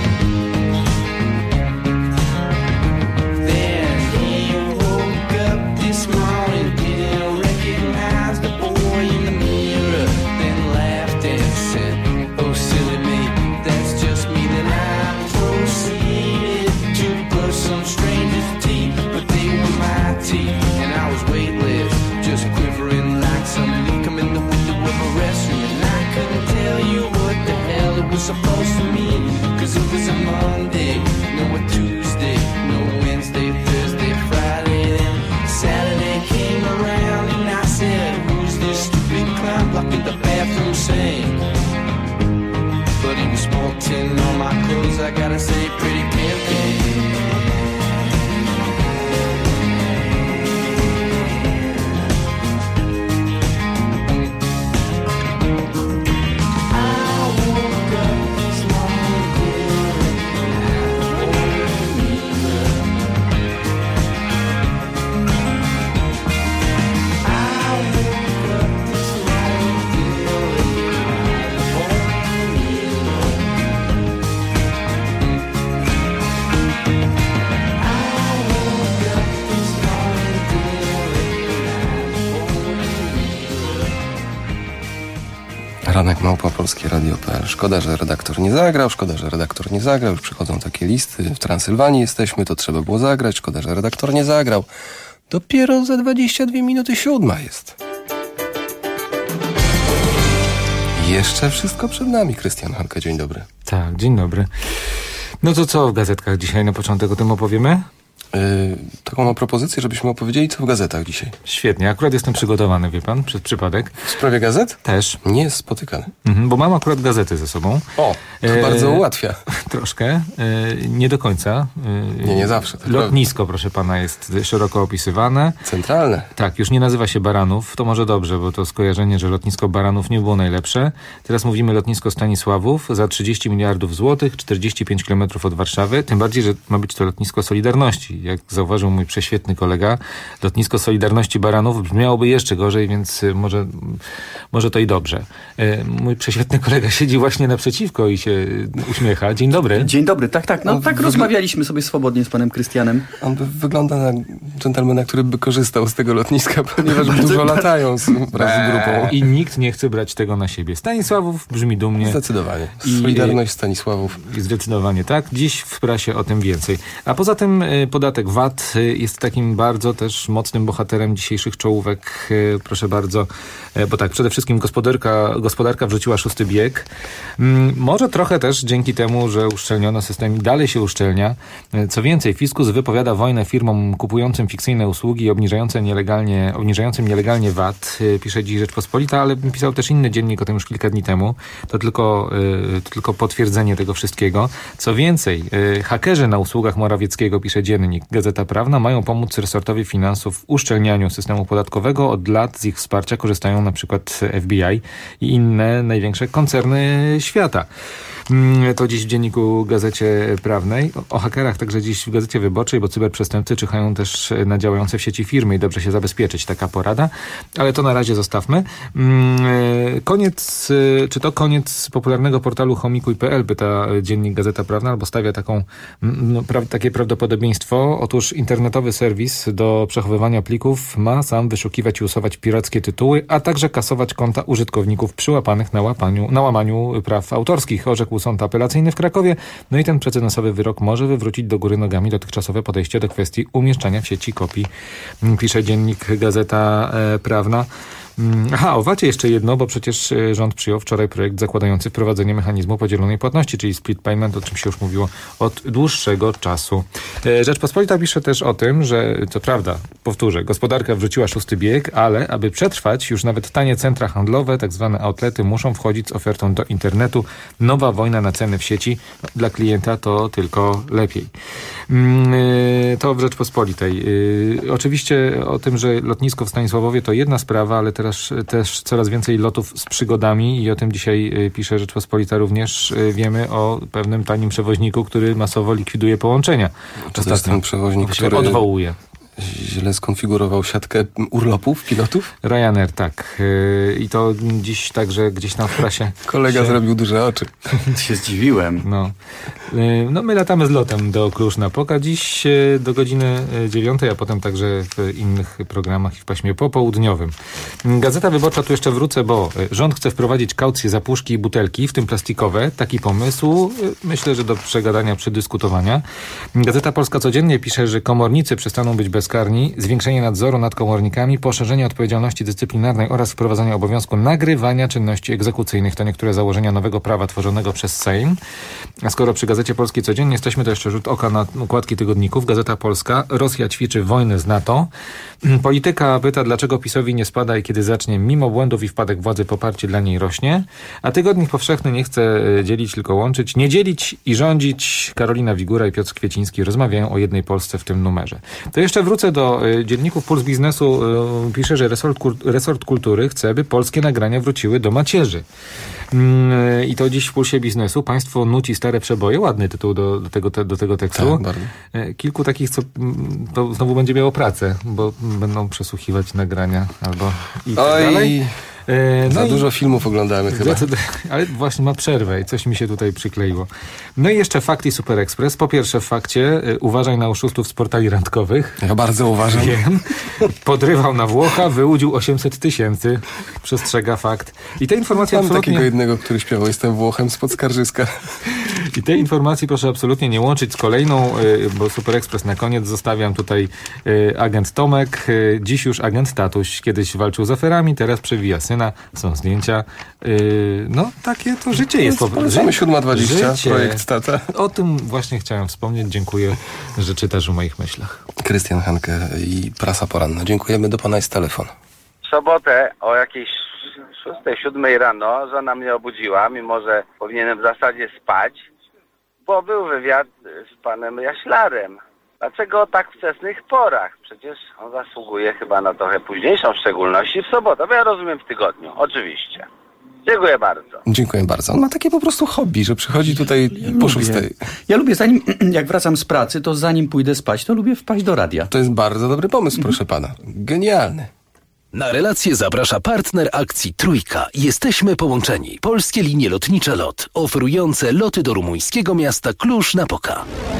Then he woke up this morning, didn't recognize the boy in the mirror, then laughed and said, oh silly me, that's just me. Then I proceeded to brush some stranger's teeth, but they were my teeth, and I was weightless, just quivering like some leak. I'm in the window of a restroom, and I couldn't tell you what the hell it was supposed to mean, cause it was a Monday, no a Tuesday, no Wednesday, Thursday, Friday, then Saturday came around, and I said, who's this stupid clown blocking the bathroom sink? But he was sporting all my clothes, I gotta say pretty pimpin'. Ranek małpa polskieradio.pl. Szkoda, że redaktor nie zagrał, już przychodzą takie listy. W Transylwanii jesteśmy, to trzeba było zagrać, szkoda, że redaktor nie zagrał. Dopiero za 22 minuty 7 jest. Jeszcze wszystko przed nami. Krystian Hanka, dzień dobry. Tak, dzień dobry. No to co w gazetkach dzisiaj na początek o tym opowiemy? Taką mam propozycję, żebyśmy opowiedzieli, co w gazetach dzisiaj. Świetnie, akurat jestem przygotowany, wie pan, przez przypadek. W sprawie gazet? Też. Nie jest spotykany. Bo mam akurat gazety ze sobą. O, to bardzo ułatwia. Troszkę. Nie do końca. Nie zawsze. Lotnisko, proszę pana, jest szeroko opisywane. Centralne. Tak, już nie nazywa się Baranów. To może dobrze, bo to skojarzenie, że lotnisko Baranów nie było najlepsze. Teraz mówimy lotnisko Stanisławów za 30 miliardów złotych, 45 kilometrów od Warszawy. Tym bardziej, że ma być to lotnisko Solidarności. Jak zauważył mój prześwietny kolega, lotnisko Solidarności Baranów brzmiałoby jeszcze gorzej, więc może to i dobrze. Mój prześwietny kolega siedzi właśnie naprzeciwko i się uśmiecha. Dzień dobry. Dzień dobry, tak. No tak rozmawialiśmy sobie swobodnie z panem Krystianem. On wygląda na dżentelmena, który by korzystał z tego lotniska, ponieważ dużo latają wraz z grupą. I nikt nie chce brać tego na siebie. Stanisławów brzmi dumnie. Zdecydowanie. Solidarność Stanisławów. Zdecydowanie tak. Dziś w prasie o tym więcej. A poza tym podatek VAT jest takim bardzo też mocnym bohaterem dzisiejszych czołówek. Proszę bardzo, bo tak, przede wszystkim gospodarka wrzuciła 6. bieg. Może trochę też dzięki temu, że uszczelniono system i dalej się uszczelnia. Co więcej, fiskus wypowiada wojnę firmom kupującym fikcyjne usługi i obniżającym nielegalnie VAT. Pisze dziś Rzeczpospolita, ale pisał też inny dziennik o tym już kilka dni temu. To tylko potwierdzenie tego wszystkiego. Co więcej, hakerzy na usługach Morawieckiego, pisze dziennik Gazeta Prawna, mają pomóc resortowi finansów w uszczelnianiu systemu podatkowego. Od lat z ich wsparcia korzystają na przykład FBI i inne największe koncerny świata. To dziś w dzienniku Gazecie Prawnej. O hakerach także dziś w Gazecie Wyborczej, bo cyberprzestępcy czyhają też na działające w sieci firmy i dobrze się zabezpieczyć. Taka porada. Ale to na razie zostawmy. Koniec popularnego portalu homikuj.pl, pyta dziennik Gazeta Prawna, albo stawia takie prawdopodobieństwo. Otóż internetowy serwis do przechowywania plików ma sam wyszukiwać i usuwać pirackie tytuły, a także kasować konta użytkowników przyłapanych na łamaniu praw autorskich, orzekł Sąd Apelacyjny w Krakowie. No i ten precedensowy wyrok może wywrócić do góry nogami dotychczasowe podejście do kwestii umieszczania w sieci kopii, pisze dziennik Gazeta Prawna. Aha, o VAT-ie jeszcze jedno, bo przecież rząd przyjął wczoraj projekt zakładający wprowadzenie mechanizmu podzielonej płatności, czyli split payment, o czym się już mówiło od dłuższego czasu. Rzeczpospolita pisze też o tym, że co prawda, powtórzę, gospodarka wrzuciła 6. bieg, ale aby przetrwać, już nawet tanie centra handlowe, tak zwane outlety, muszą wchodzić z ofertą do internetu. Nowa wojna na ceny w sieci. Dla klienta to tylko lepiej. To w Rzeczpospolitej. Oczywiście o tym, że lotnisko w Stanisławowie to jedna sprawa, ale teraz też coraz więcej lotów z przygodami i o tym dzisiaj pisze Rzeczpospolita również. Wiemy o pewnym tanim przewoźniku, który masowo likwiduje połączenia. To jest ten przewoźnik, który odwołuje. Źle skonfigurował siatkę urlopów pilotów? Ryanair, tak. I to dziś także gdzieś tam w prasie. Kolega zrobił duże oczy. Się zdziwiłem. No my latamy z lotem do Cluj-Napoca dziś do godziny 9, a potem także w innych programach i w paśmie popołudniowym. Gazeta Wyborcza, tu jeszcze wrócę, bo rząd chce wprowadzić kaucję za puszki i butelki, w tym plastikowe. Taki pomysł, myślę, że do przegadania, przedyskutowania. Gazeta Polska codziennie pisze, że komornicy przestaną być bezkarni, zwiększenie nadzoru nad komornikami, poszerzenie odpowiedzialności dyscyplinarnej oraz wprowadzenie obowiązku nagrywania czynności egzekucyjnych. To niektóre założenia nowego prawa tworzonego przez Sejm. A skoro przy Gazecie Polskiej codziennie jesteśmy, to jeszcze rzut oka na układki tygodników. Gazeta Polska. Rosja ćwiczy wojnę z NATO. Polityka pyta, dlaczego PiS-owi nie spada i kiedy zacznie. Mimo błędów i wpadek władzy poparcie dla niej rośnie. A Tygodnik Powszechny nie chce dzielić, tylko łączyć. Nie dzielić i rządzić. Karolina Wigura i Piotr Kwieciński rozmawiają o jednej Polsce w tym numerze. To jeszcze wrócę do dzienników Puls Biznesu. Pisze, że resort kultury chce, by polskie nagrania wróciły do macierzy. I to dziś w Pulsie Biznesu. Państwo nuci stare przeboje. Ładny tytuł do tego tekstu. Tak, bardzo. Kilku takich, co to znowu będzie miało pracę, bo będą przesłuchiwać nagrania albo i tak dalej. Za dużo filmów oglądamy chyba. Ale właśnie ma przerwę i coś mi się tutaj przykleiło. No i jeszcze Fakt i Super Express. Po pierwsze w Fakcie, uważaj na oszustów z portali randkowych. Ja bardzo uważam. Wiem. Podrywał na Włocha, wyłudził 800 000. Przestrzega Fakt. I te informacje absolutnie... takiego jednego, który śpiewał Jestem Włochem spod Skarżyska. I tej informacji proszę absolutnie nie łączyć z kolejną, bo Super Express na koniec zostawiam tutaj agent Tomek. Dziś już agent Tatuś. Kiedyś walczył z aferami, teraz przewija syna. Są zdjęcia. No, takie to życie jest. Polecamy 7:20, projekt Tata. O tym właśnie chciałem wspomnieć. Dziękuję, że czytasz w moich myślach. Krystian Hanke i Prasa Poranna. Dziękujemy. Do pana jest telefon. W sobotę o jakiejś 6-7 rano żona mnie obudziła, mimo że powinienem w zasadzie spać, bo był wywiad z panem Jaślarem. Dlaczego o tak wczesnych porach? Przecież on zasługuje chyba na trochę późniejszą, w szczególności w sobotę, bo ja rozumiem w tygodniu, oczywiście. Dziękuję bardzo. Dziękuję bardzo. On ma takie po prostu hobby, że przychodzi tutaj po 6. Ja lubię, jak wracam z pracy, to zanim pójdę spać, to lubię wpaść do radia. To jest bardzo dobry pomysł, proszę pana. Genialny. Na relację zaprasza partner akcji Trójka. Jesteśmy połączeni. Polskie linie lotnicze LOT, oferujące loty do rumuńskiego miasta Cluj-Napoca.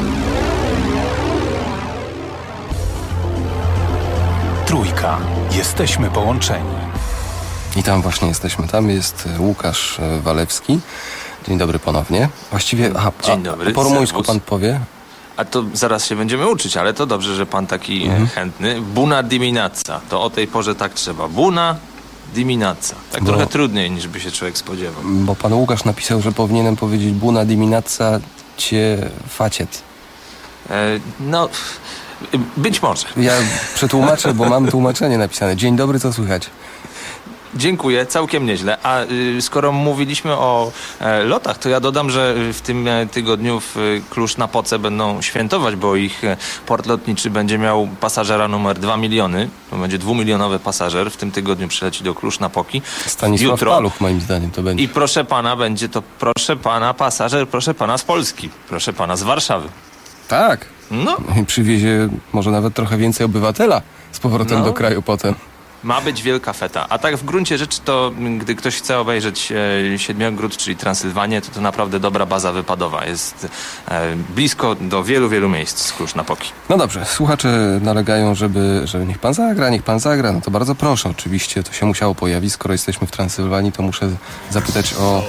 Trójka. Jesteśmy połączeni. I tam właśnie jesteśmy. Tam jest Łukasz Walewski. Dzień dobry ponownie. Właściwie, Dzień dobry. Po rumuńsku pan powie? A to zaraz się będziemy uczyć, ale to dobrze, że pan taki chętny. Buna dimineața. To o tej porze tak trzeba. Buna dimineața. Tak trochę trudniej, niż by się człowiek spodziewał. Bo pan Łukasz napisał, że powinienem powiedzieć buna dimineața cię facet. No, być może. Ja przetłumaczę, bo mam tłumaczenie napisane. Dzień dobry, co słychać? Dziękuję, całkiem nieźle. A skoro mówiliśmy o lotach, to ja dodam, że w tym tygodniu w Cluj-Napoce będą świętować, bo ich port lotniczy będzie miał pasażera numer 2 miliony. To będzie 2-milionowy pasażer. W tym tygodniu przyleci do Cluj-Napoki. Stanisław Paluch, moim zdaniem to będzie. I proszę pana, będzie to pasażer, proszę pana z Polski. Proszę pana z Warszawy. Tak. No. I przywiezie może nawet trochę więcej obywatela z powrotem do kraju potem. Ma być wielka feta. A tak w gruncie rzeczy to, gdy ktoś chce obejrzeć Siedmiogród, czyli Transylwanię, to naprawdę dobra baza wypadowa. Jest blisko do wielu, wielu miejsc z Cluj-Napoki. No dobrze, słuchacze nalegają, żeby niech pan zagra. No to bardzo proszę, oczywiście to się musiało pojawić. Skoro jesteśmy w Transylwanii, to muszę zapytać o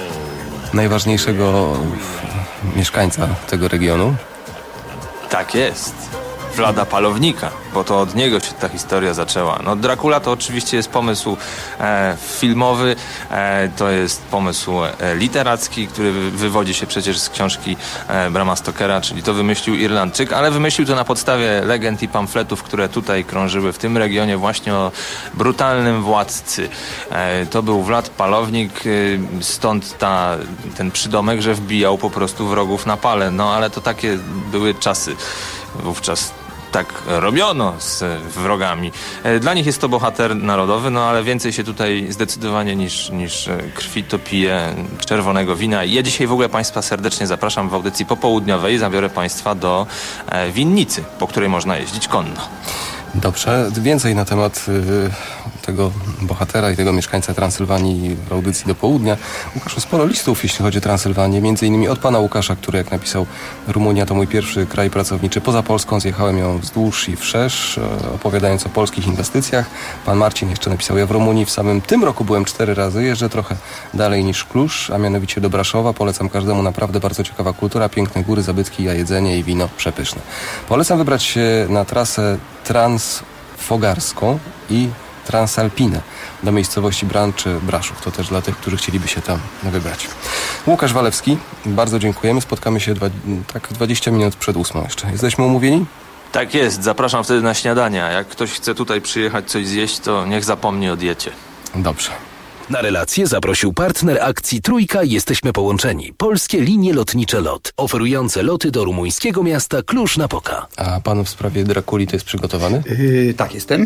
najważniejszego mieszkańca tego regionu. Tak jest. Vlada Palownika, bo to od niego się ta historia zaczęła. No, Dracula to oczywiście jest pomysł filmowy, to jest pomysł literacki, który wywodzi się przecież z książki Brama Stokera, czyli to wymyślił Irlandczyk, ale wymyślił to na podstawie legend i pamfletów, które tutaj krążyły w tym regionie właśnie o brutalnym władcy. To był Vlad Palownik, stąd ten przydomek, że wbijał po prostu wrogów na pale. No ale to takie były czasy. Wówczas tak robiono z wrogami. Dla nich jest to bohater narodowy, no ale więcej się tutaj zdecydowanie niż krwi to pije czerwonego wina. Ja dzisiaj w ogóle Państwa serdecznie zapraszam w audycji popołudniowej. Zabiorę Państwa do winnicy, po której można jeździć konno. Dobrze, więcej na temat tego bohatera i tego mieszkańca Transylwanii w audycji do południa. Łukaszu, sporo listów, jeśli chodzi o Transylwanię, między innymi od pana Łukasza, który jak napisał: Rumunia to mój pierwszy kraj pracowniczy poza Polską, zjechałem ją wzdłuż i wszerz, opowiadając o polskich inwestycjach. Pan Marcin jeszcze napisał: ja w Rumunii w samym tym roku byłem 4 razy, jeżdżę trochę dalej niż Kluż, a mianowicie do Braszowa. Polecam każdemu, naprawdę bardzo ciekawa kultura, piękne góry, zabytki, a jedzenie i wino przepyszne. Polecam wybrać się na trasę transfogarską i transalpinę do miejscowości Bran czy Braszów. To też dla tych, którzy chcieliby się tam wybrać. Łukasz Walewski, bardzo dziękujemy. Spotkamy się 20 minut przed 8 jeszcze. Jesteśmy umówieni? Tak jest, zapraszam wtedy na śniadanie. A jak ktoś chce tutaj przyjechać coś zjeść, to niech zapomni o diecie. Dobrze. Na relację zaprosił partner akcji Trójka Jesteśmy Połączeni. Polskie linie lotnicze LOT, oferujące loty do rumuńskiego miasta Cluj-Napoca. A pan w sprawie Drakuli to jest przygotowany? Tak, jestem.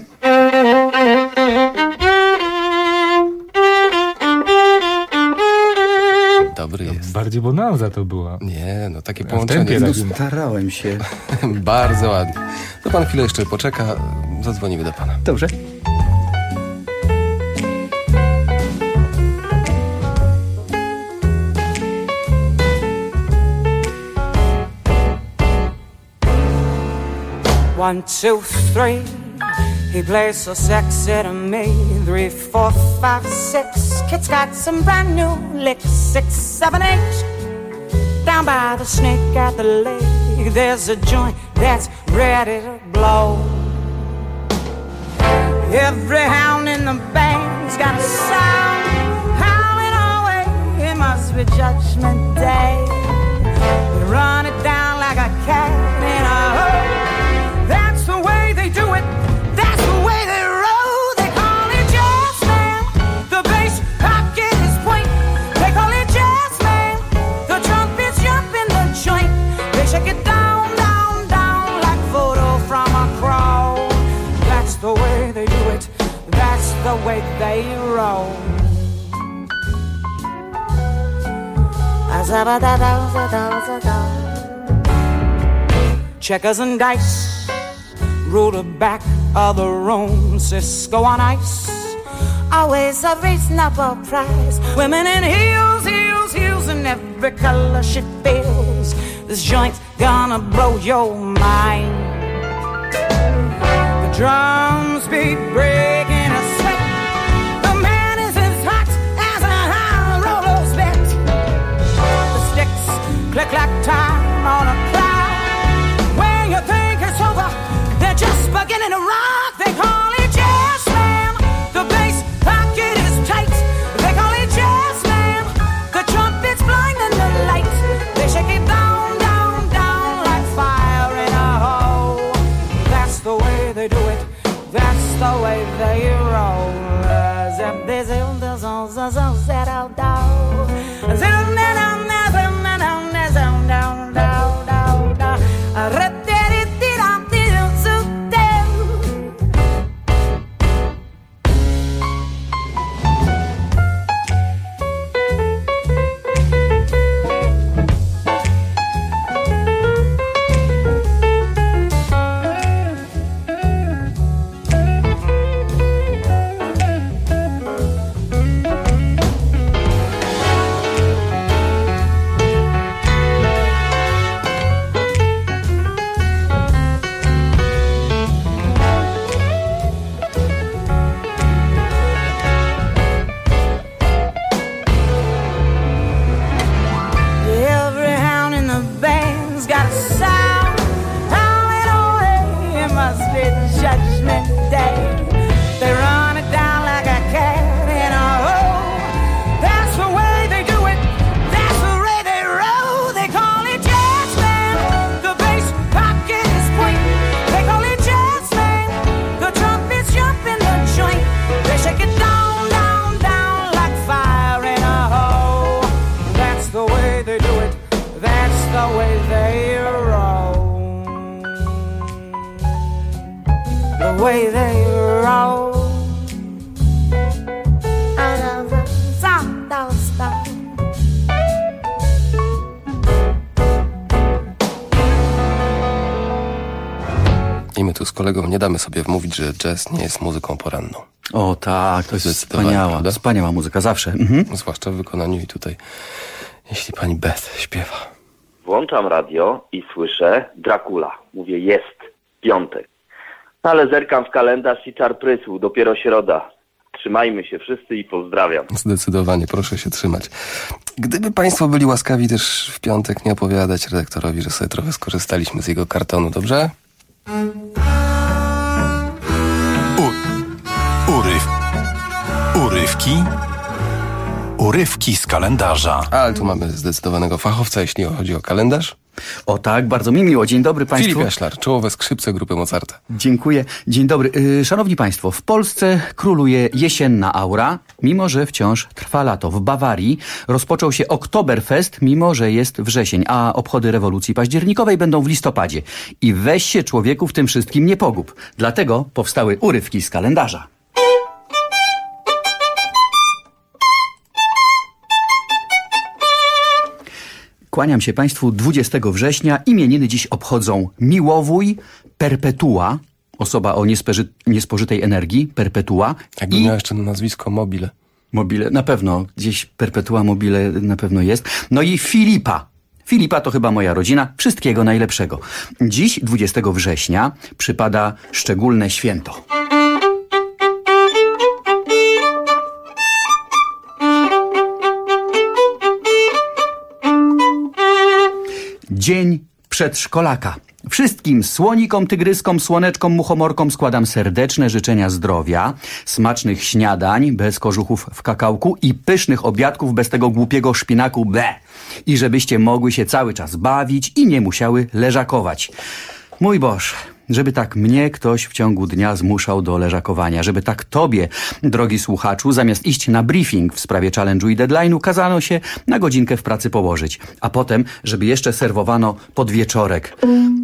Dobry jest. Bardziej bonanza to była. Nie, no takie połączenie. Starałem się. Bardzo ładnie. To pan chwilę jeszcze poczeka, zadzwonimy do pana. Dobrze. One, two, three. He plays so sexy to me. 3, 4, 5, 6. Kid's got some brand new licks. 6, 7, 8. Down by the snake at the lake, there's a joint that's ready to blow. Every hound in the band's got a sound howling away. It must be Judgment Day. They run it down like a cat in a hole. That's the way they do it. That's the way they roll. They call it jazz man. The bass pocket is point. They call it jazz man. The trumpets jump in the joint. They shake it down, down, down like photo from a crowd. That's the way they do it. That's the way they roll. Checkers and dice rule the back of the room. Cisco on ice, always a reasonable price. Women in heels, heels, heels, in every color she feels. This joint's gonna blow your mind. The drums beat breaking a sweat. The man is as hot as a high roller's bet. The sticks click like time on a cloud. When you think it's over, they're just beginning to rock. They call it jazz man. The bass pocket is tight. They call it jazz man. The trumpet's blinding the light. They shake it down, down, down like fire in a hole. That's the way they do it. That's the way they roll. tu z kolegą nie damy sobie wmówić, że jazz nie jest muzyką poranną. O tak, to jest wspaniała muzyka, zawsze. Zwłaszcza w wykonaniu i tutaj, jeśli pani Beth śpiewa. Włączam radio i słyszę Dracula. Mówię, jest piątek. Ale zerkam w kalendarz i czar prysł, dopiero środa. Trzymajmy się wszyscy i pozdrawiam. Zdecydowanie, proszę się trzymać. Gdyby państwo byli łaskawi też w piątek nie opowiadać redaktorowi, że sobie trochę skorzystaliśmy z jego kartonu, dobrze? Urywki z kalendarza. Ale tu mamy zdecydowanego fachowca, jeśli chodzi o kalendarz. O tak, bardzo mi miło. Dzień dobry państwu. Filip Jaślar, czołowe skrzypce grupy Mozarta. Dziękuję. Dzień dobry. Szanowni państwo, w Polsce króluje jesienna aura, mimo że wciąż trwa lato. W Bawarii rozpoczął się Oktoberfest, mimo że jest wrzesień, a obchody rewolucji październikowej będą w listopadzie. I weź się człowieku w tym wszystkim nie pogub. Dlatego powstały urywki z kalendarza. Kłaniam się państwu 20 września. Imieniny dziś obchodzą Miłowój, Perpetua, osoba o niespożytej energii, Perpetua. Jakby miał jeszcze nazwisko Mobile. Mobile, na pewno. Gdzieś Perpetua Mobile na pewno jest. No i Filipa. Filipa to chyba moja rodzina. Wszystkiego najlepszego. Dziś, 20 września, przypada szczególne święto. Dzień przedszkolaka. Wszystkim słonikom, tygryskom, słoneczkom, muchomorkom składam serdeczne życzenia zdrowia, smacznych śniadań bez kożuchów w kakałku i pysznych obiadków bez tego głupiego szpinaku ble. I żebyście mogły się cały czas bawić i nie musiały leżakować. Mój Boże, żeby tak mnie ktoś w ciągu dnia zmuszał do leżakowania, żeby tak tobie, drogi słuchaczu, zamiast iść na briefing w sprawie challenge'u i deadline'u, kazano się na godzinkę w pracy położyć, a potem, żeby jeszcze serwowano podwieczorek.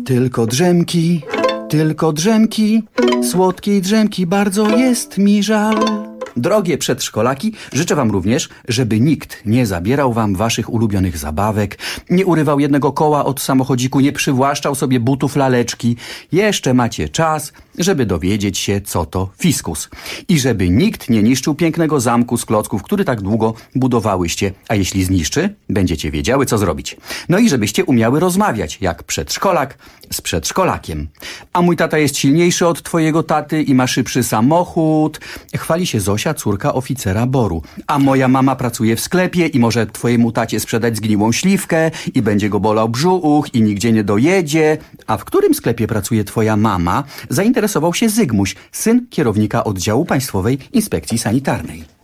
Tylko drzemki, słodkiej drzemki, bardzo jest mi żal. Drogie przedszkolaki, życzę wam również, żeby nikt nie zabierał wam waszych ulubionych zabawek, nie urywał jednego koła od samochodziku, nie przywłaszczał sobie butów laleczki. Jeszcze macie czas, żeby dowiedzieć się, co to fiskus. I żeby nikt nie niszczył pięknego zamku z klocków, który tak długo budowałyście. A jeśli zniszczy, będziecie wiedziały, co zrobić. No i żebyście umiały rozmawiać, jak przedszkolak z przedszkolakiem. A mój tata jest silniejszy od twojego taty i ma szybszy samochód. Chwali się Zosia, córka oficera BOR-u. A moja mama pracuje w sklepie i może twojemu tacie sprzedać zgniłą śliwkę i będzie go bolał brzuch i nigdzie nie dojedzie. A w którym sklepie pracuje twoja mama? Zainteresował się Zygmuś, syn kierownika oddziału Państwowej Inspekcji Sanitarnej.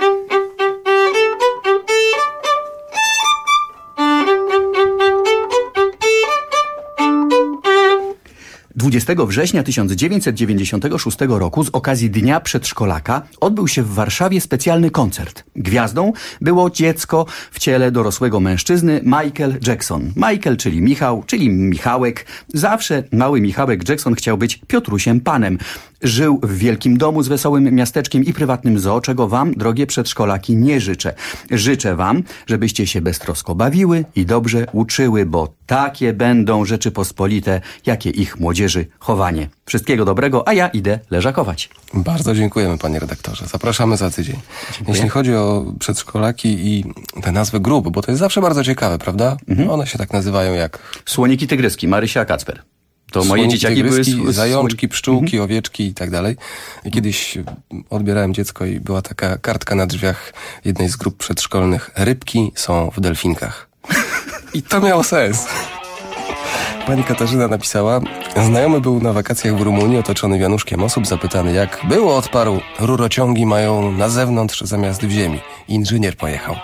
20 września 1996 roku z okazji Dnia Przedszkolaka odbył się w Warszawie specjalny koncert. Gwiazdą było dziecko w ciele dorosłego mężczyzny Michael Jackson. Michael, czyli Michał, czyli Michałek. Zawsze mały Michałek Jackson chciał być Piotrusiem Panem. Żył w wielkim domu z wesołym miasteczkiem i prywatnym zoo, czego wam, drogie przedszkolaki, nie życzę. Życzę wam, żebyście się beztrosko bawiły i dobrze uczyły, bo takie będą Rzeczypospolite, jakie ich młodzieży chowanie. Wszystkiego dobrego, a ja idę leżakować. Bardzo dziękujemy, panie redaktorze. Zapraszamy za tydzień. Dziękuję. Jeśli chodzi o przedszkolaki i te nazwy grup, bo to jest zawsze bardzo ciekawe, prawda? One się tak nazywają jak... Słoniki, tygryski, Marysia, Kacper. To moje dzieciaki były zajączki, pszczółki, owieczki i tak dalej. Kiedyś odbierałem dziecko i była taka kartka na drzwiach jednej z grup przedszkolnych. Rybki są w delfinkach. I to miało sens. Pani Katarzyna napisała: znajomy był na wakacjach w Rumunii, otoczony wianuszkiem osób. Zapytany jak było, odparł: rurociągi mają na zewnątrz zamiast w ziemi. Inżynier pojechał.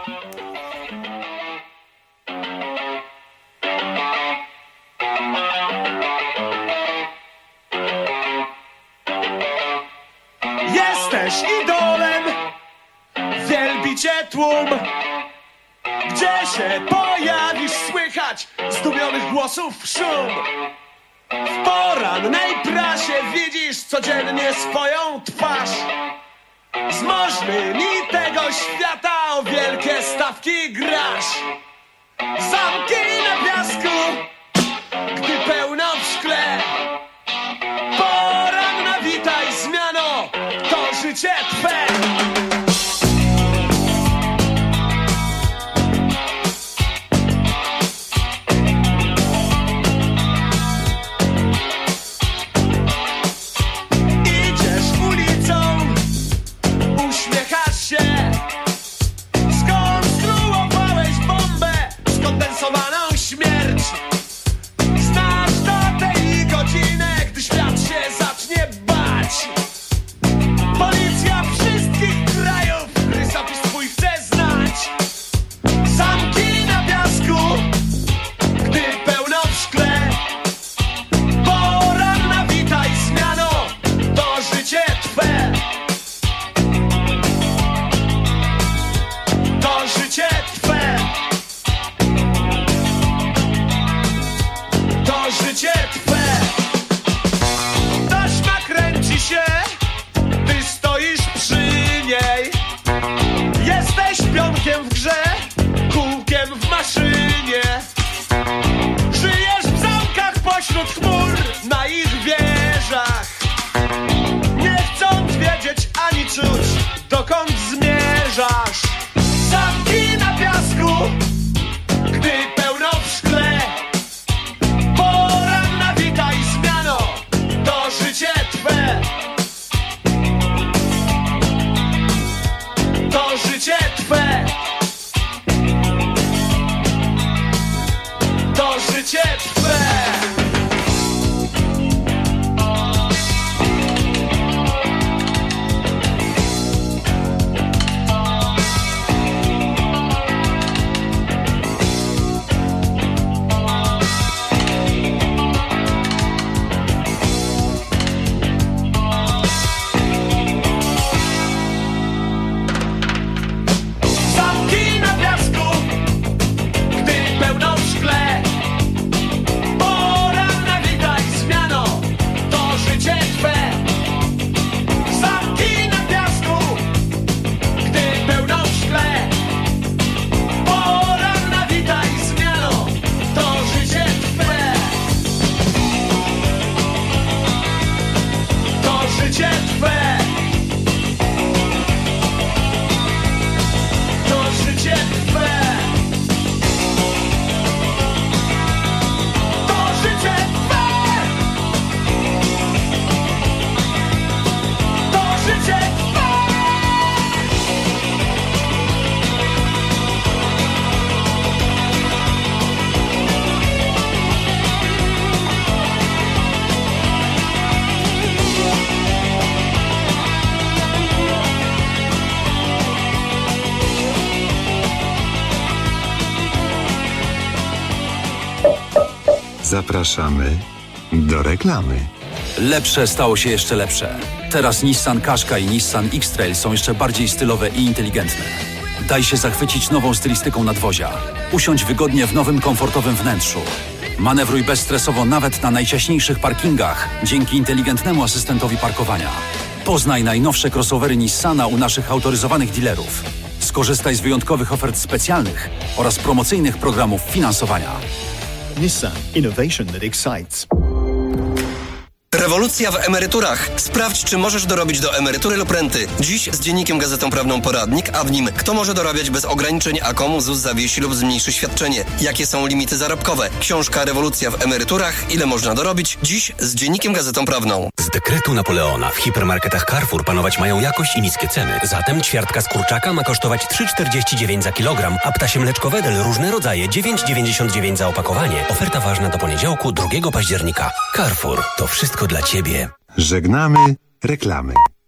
Jesteś idolem, wielbi cię tłum. Gdzie się pojawisz, słychać zdumionych głosów szum. W porannej prasie widzisz codziennie swoją twarz. Z możnymi tego świata o wielkie stawki grasz. Zamki na piasku, gdy pełno w szkle. uśmiechasz się. Skonstruowałeś bombę, skondensowaną śmierć. Znasz datę i godzinę, gdy świat się zacznie bać. Policja wszystkich krajów rysopis twój chce znać. Zamki na piasku, gdy pełno w szkle. Poranna witaj zmiano, to życie twe. To życie twe. To życie twe. Taśma kręci się, ty stoisz przy niej. Jesteś pionkiem w grze, kółkiem w maszynie. Żyjesz w zamkach pośród chmur, na ich wieżach. Nie chcąc wiedzieć ani czuć, dokąd zmierzasz. Zamki na piasku, gdy pełno w szkle. Poranna witaj zmiano, to życie twe. To życie twe. To życie twe. Zamki na piasku, gdy pełno w szkle. Poranna witaj zmiano, to życie twe. Zamki na piasku, gdy pełno w szkle. Poranna witaj zmiano, to życie twe. To życie twe. To życie twe. To życie twe. To życie twe. Zapraszamy do reklamy. Lepsze stało się jeszcze lepsze. Teraz Nissan Qashqai i Nissan X-Trail są jeszcze bardziej stylowe i inteligentne. Daj się zachwycić nową stylistyką nadwozia. Usiądź wygodnie w nowym, komfortowym wnętrzu. Manewruj bezstresowo nawet na najciaśniejszych parkingach dzięki inteligentnemu asystentowi parkowania. Poznaj najnowsze crossovery Nissana u naszych autoryzowanych dealerów. Skorzystaj z wyjątkowych ofert specjalnych oraz promocyjnych programów finansowania. Nissan. Innovation that excites. Rewolucja w emeryturach. Sprawdź, czy możesz dorobić do emerytury lub renty. Dziś z Dziennikiem Gazetą Prawną poradnik, a w nim kto może dorabiać bez ograniczeń, a komu ZUS zawiesi lub zmniejszy świadczenie. Jakie są limity zarobkowe. Książka Rewolucja w emeryturach. Ile można dorobić? Dziś z Dziennikiem Gazetą Prawną. Z dekretu Napoleona w hipermarketach Carrefour panować mają jakość i niskie ceny. Zatem ćwiartka z kurczaka ma kosztować 3,49 za kilogram, a ptasie mleczko Wedel różne rodzaje 9,99 za opakowanie. Oferta ważna do poniedziałku 2 października. Carrefour. To wszystko dla Ciebie. Żegnamy reklamy.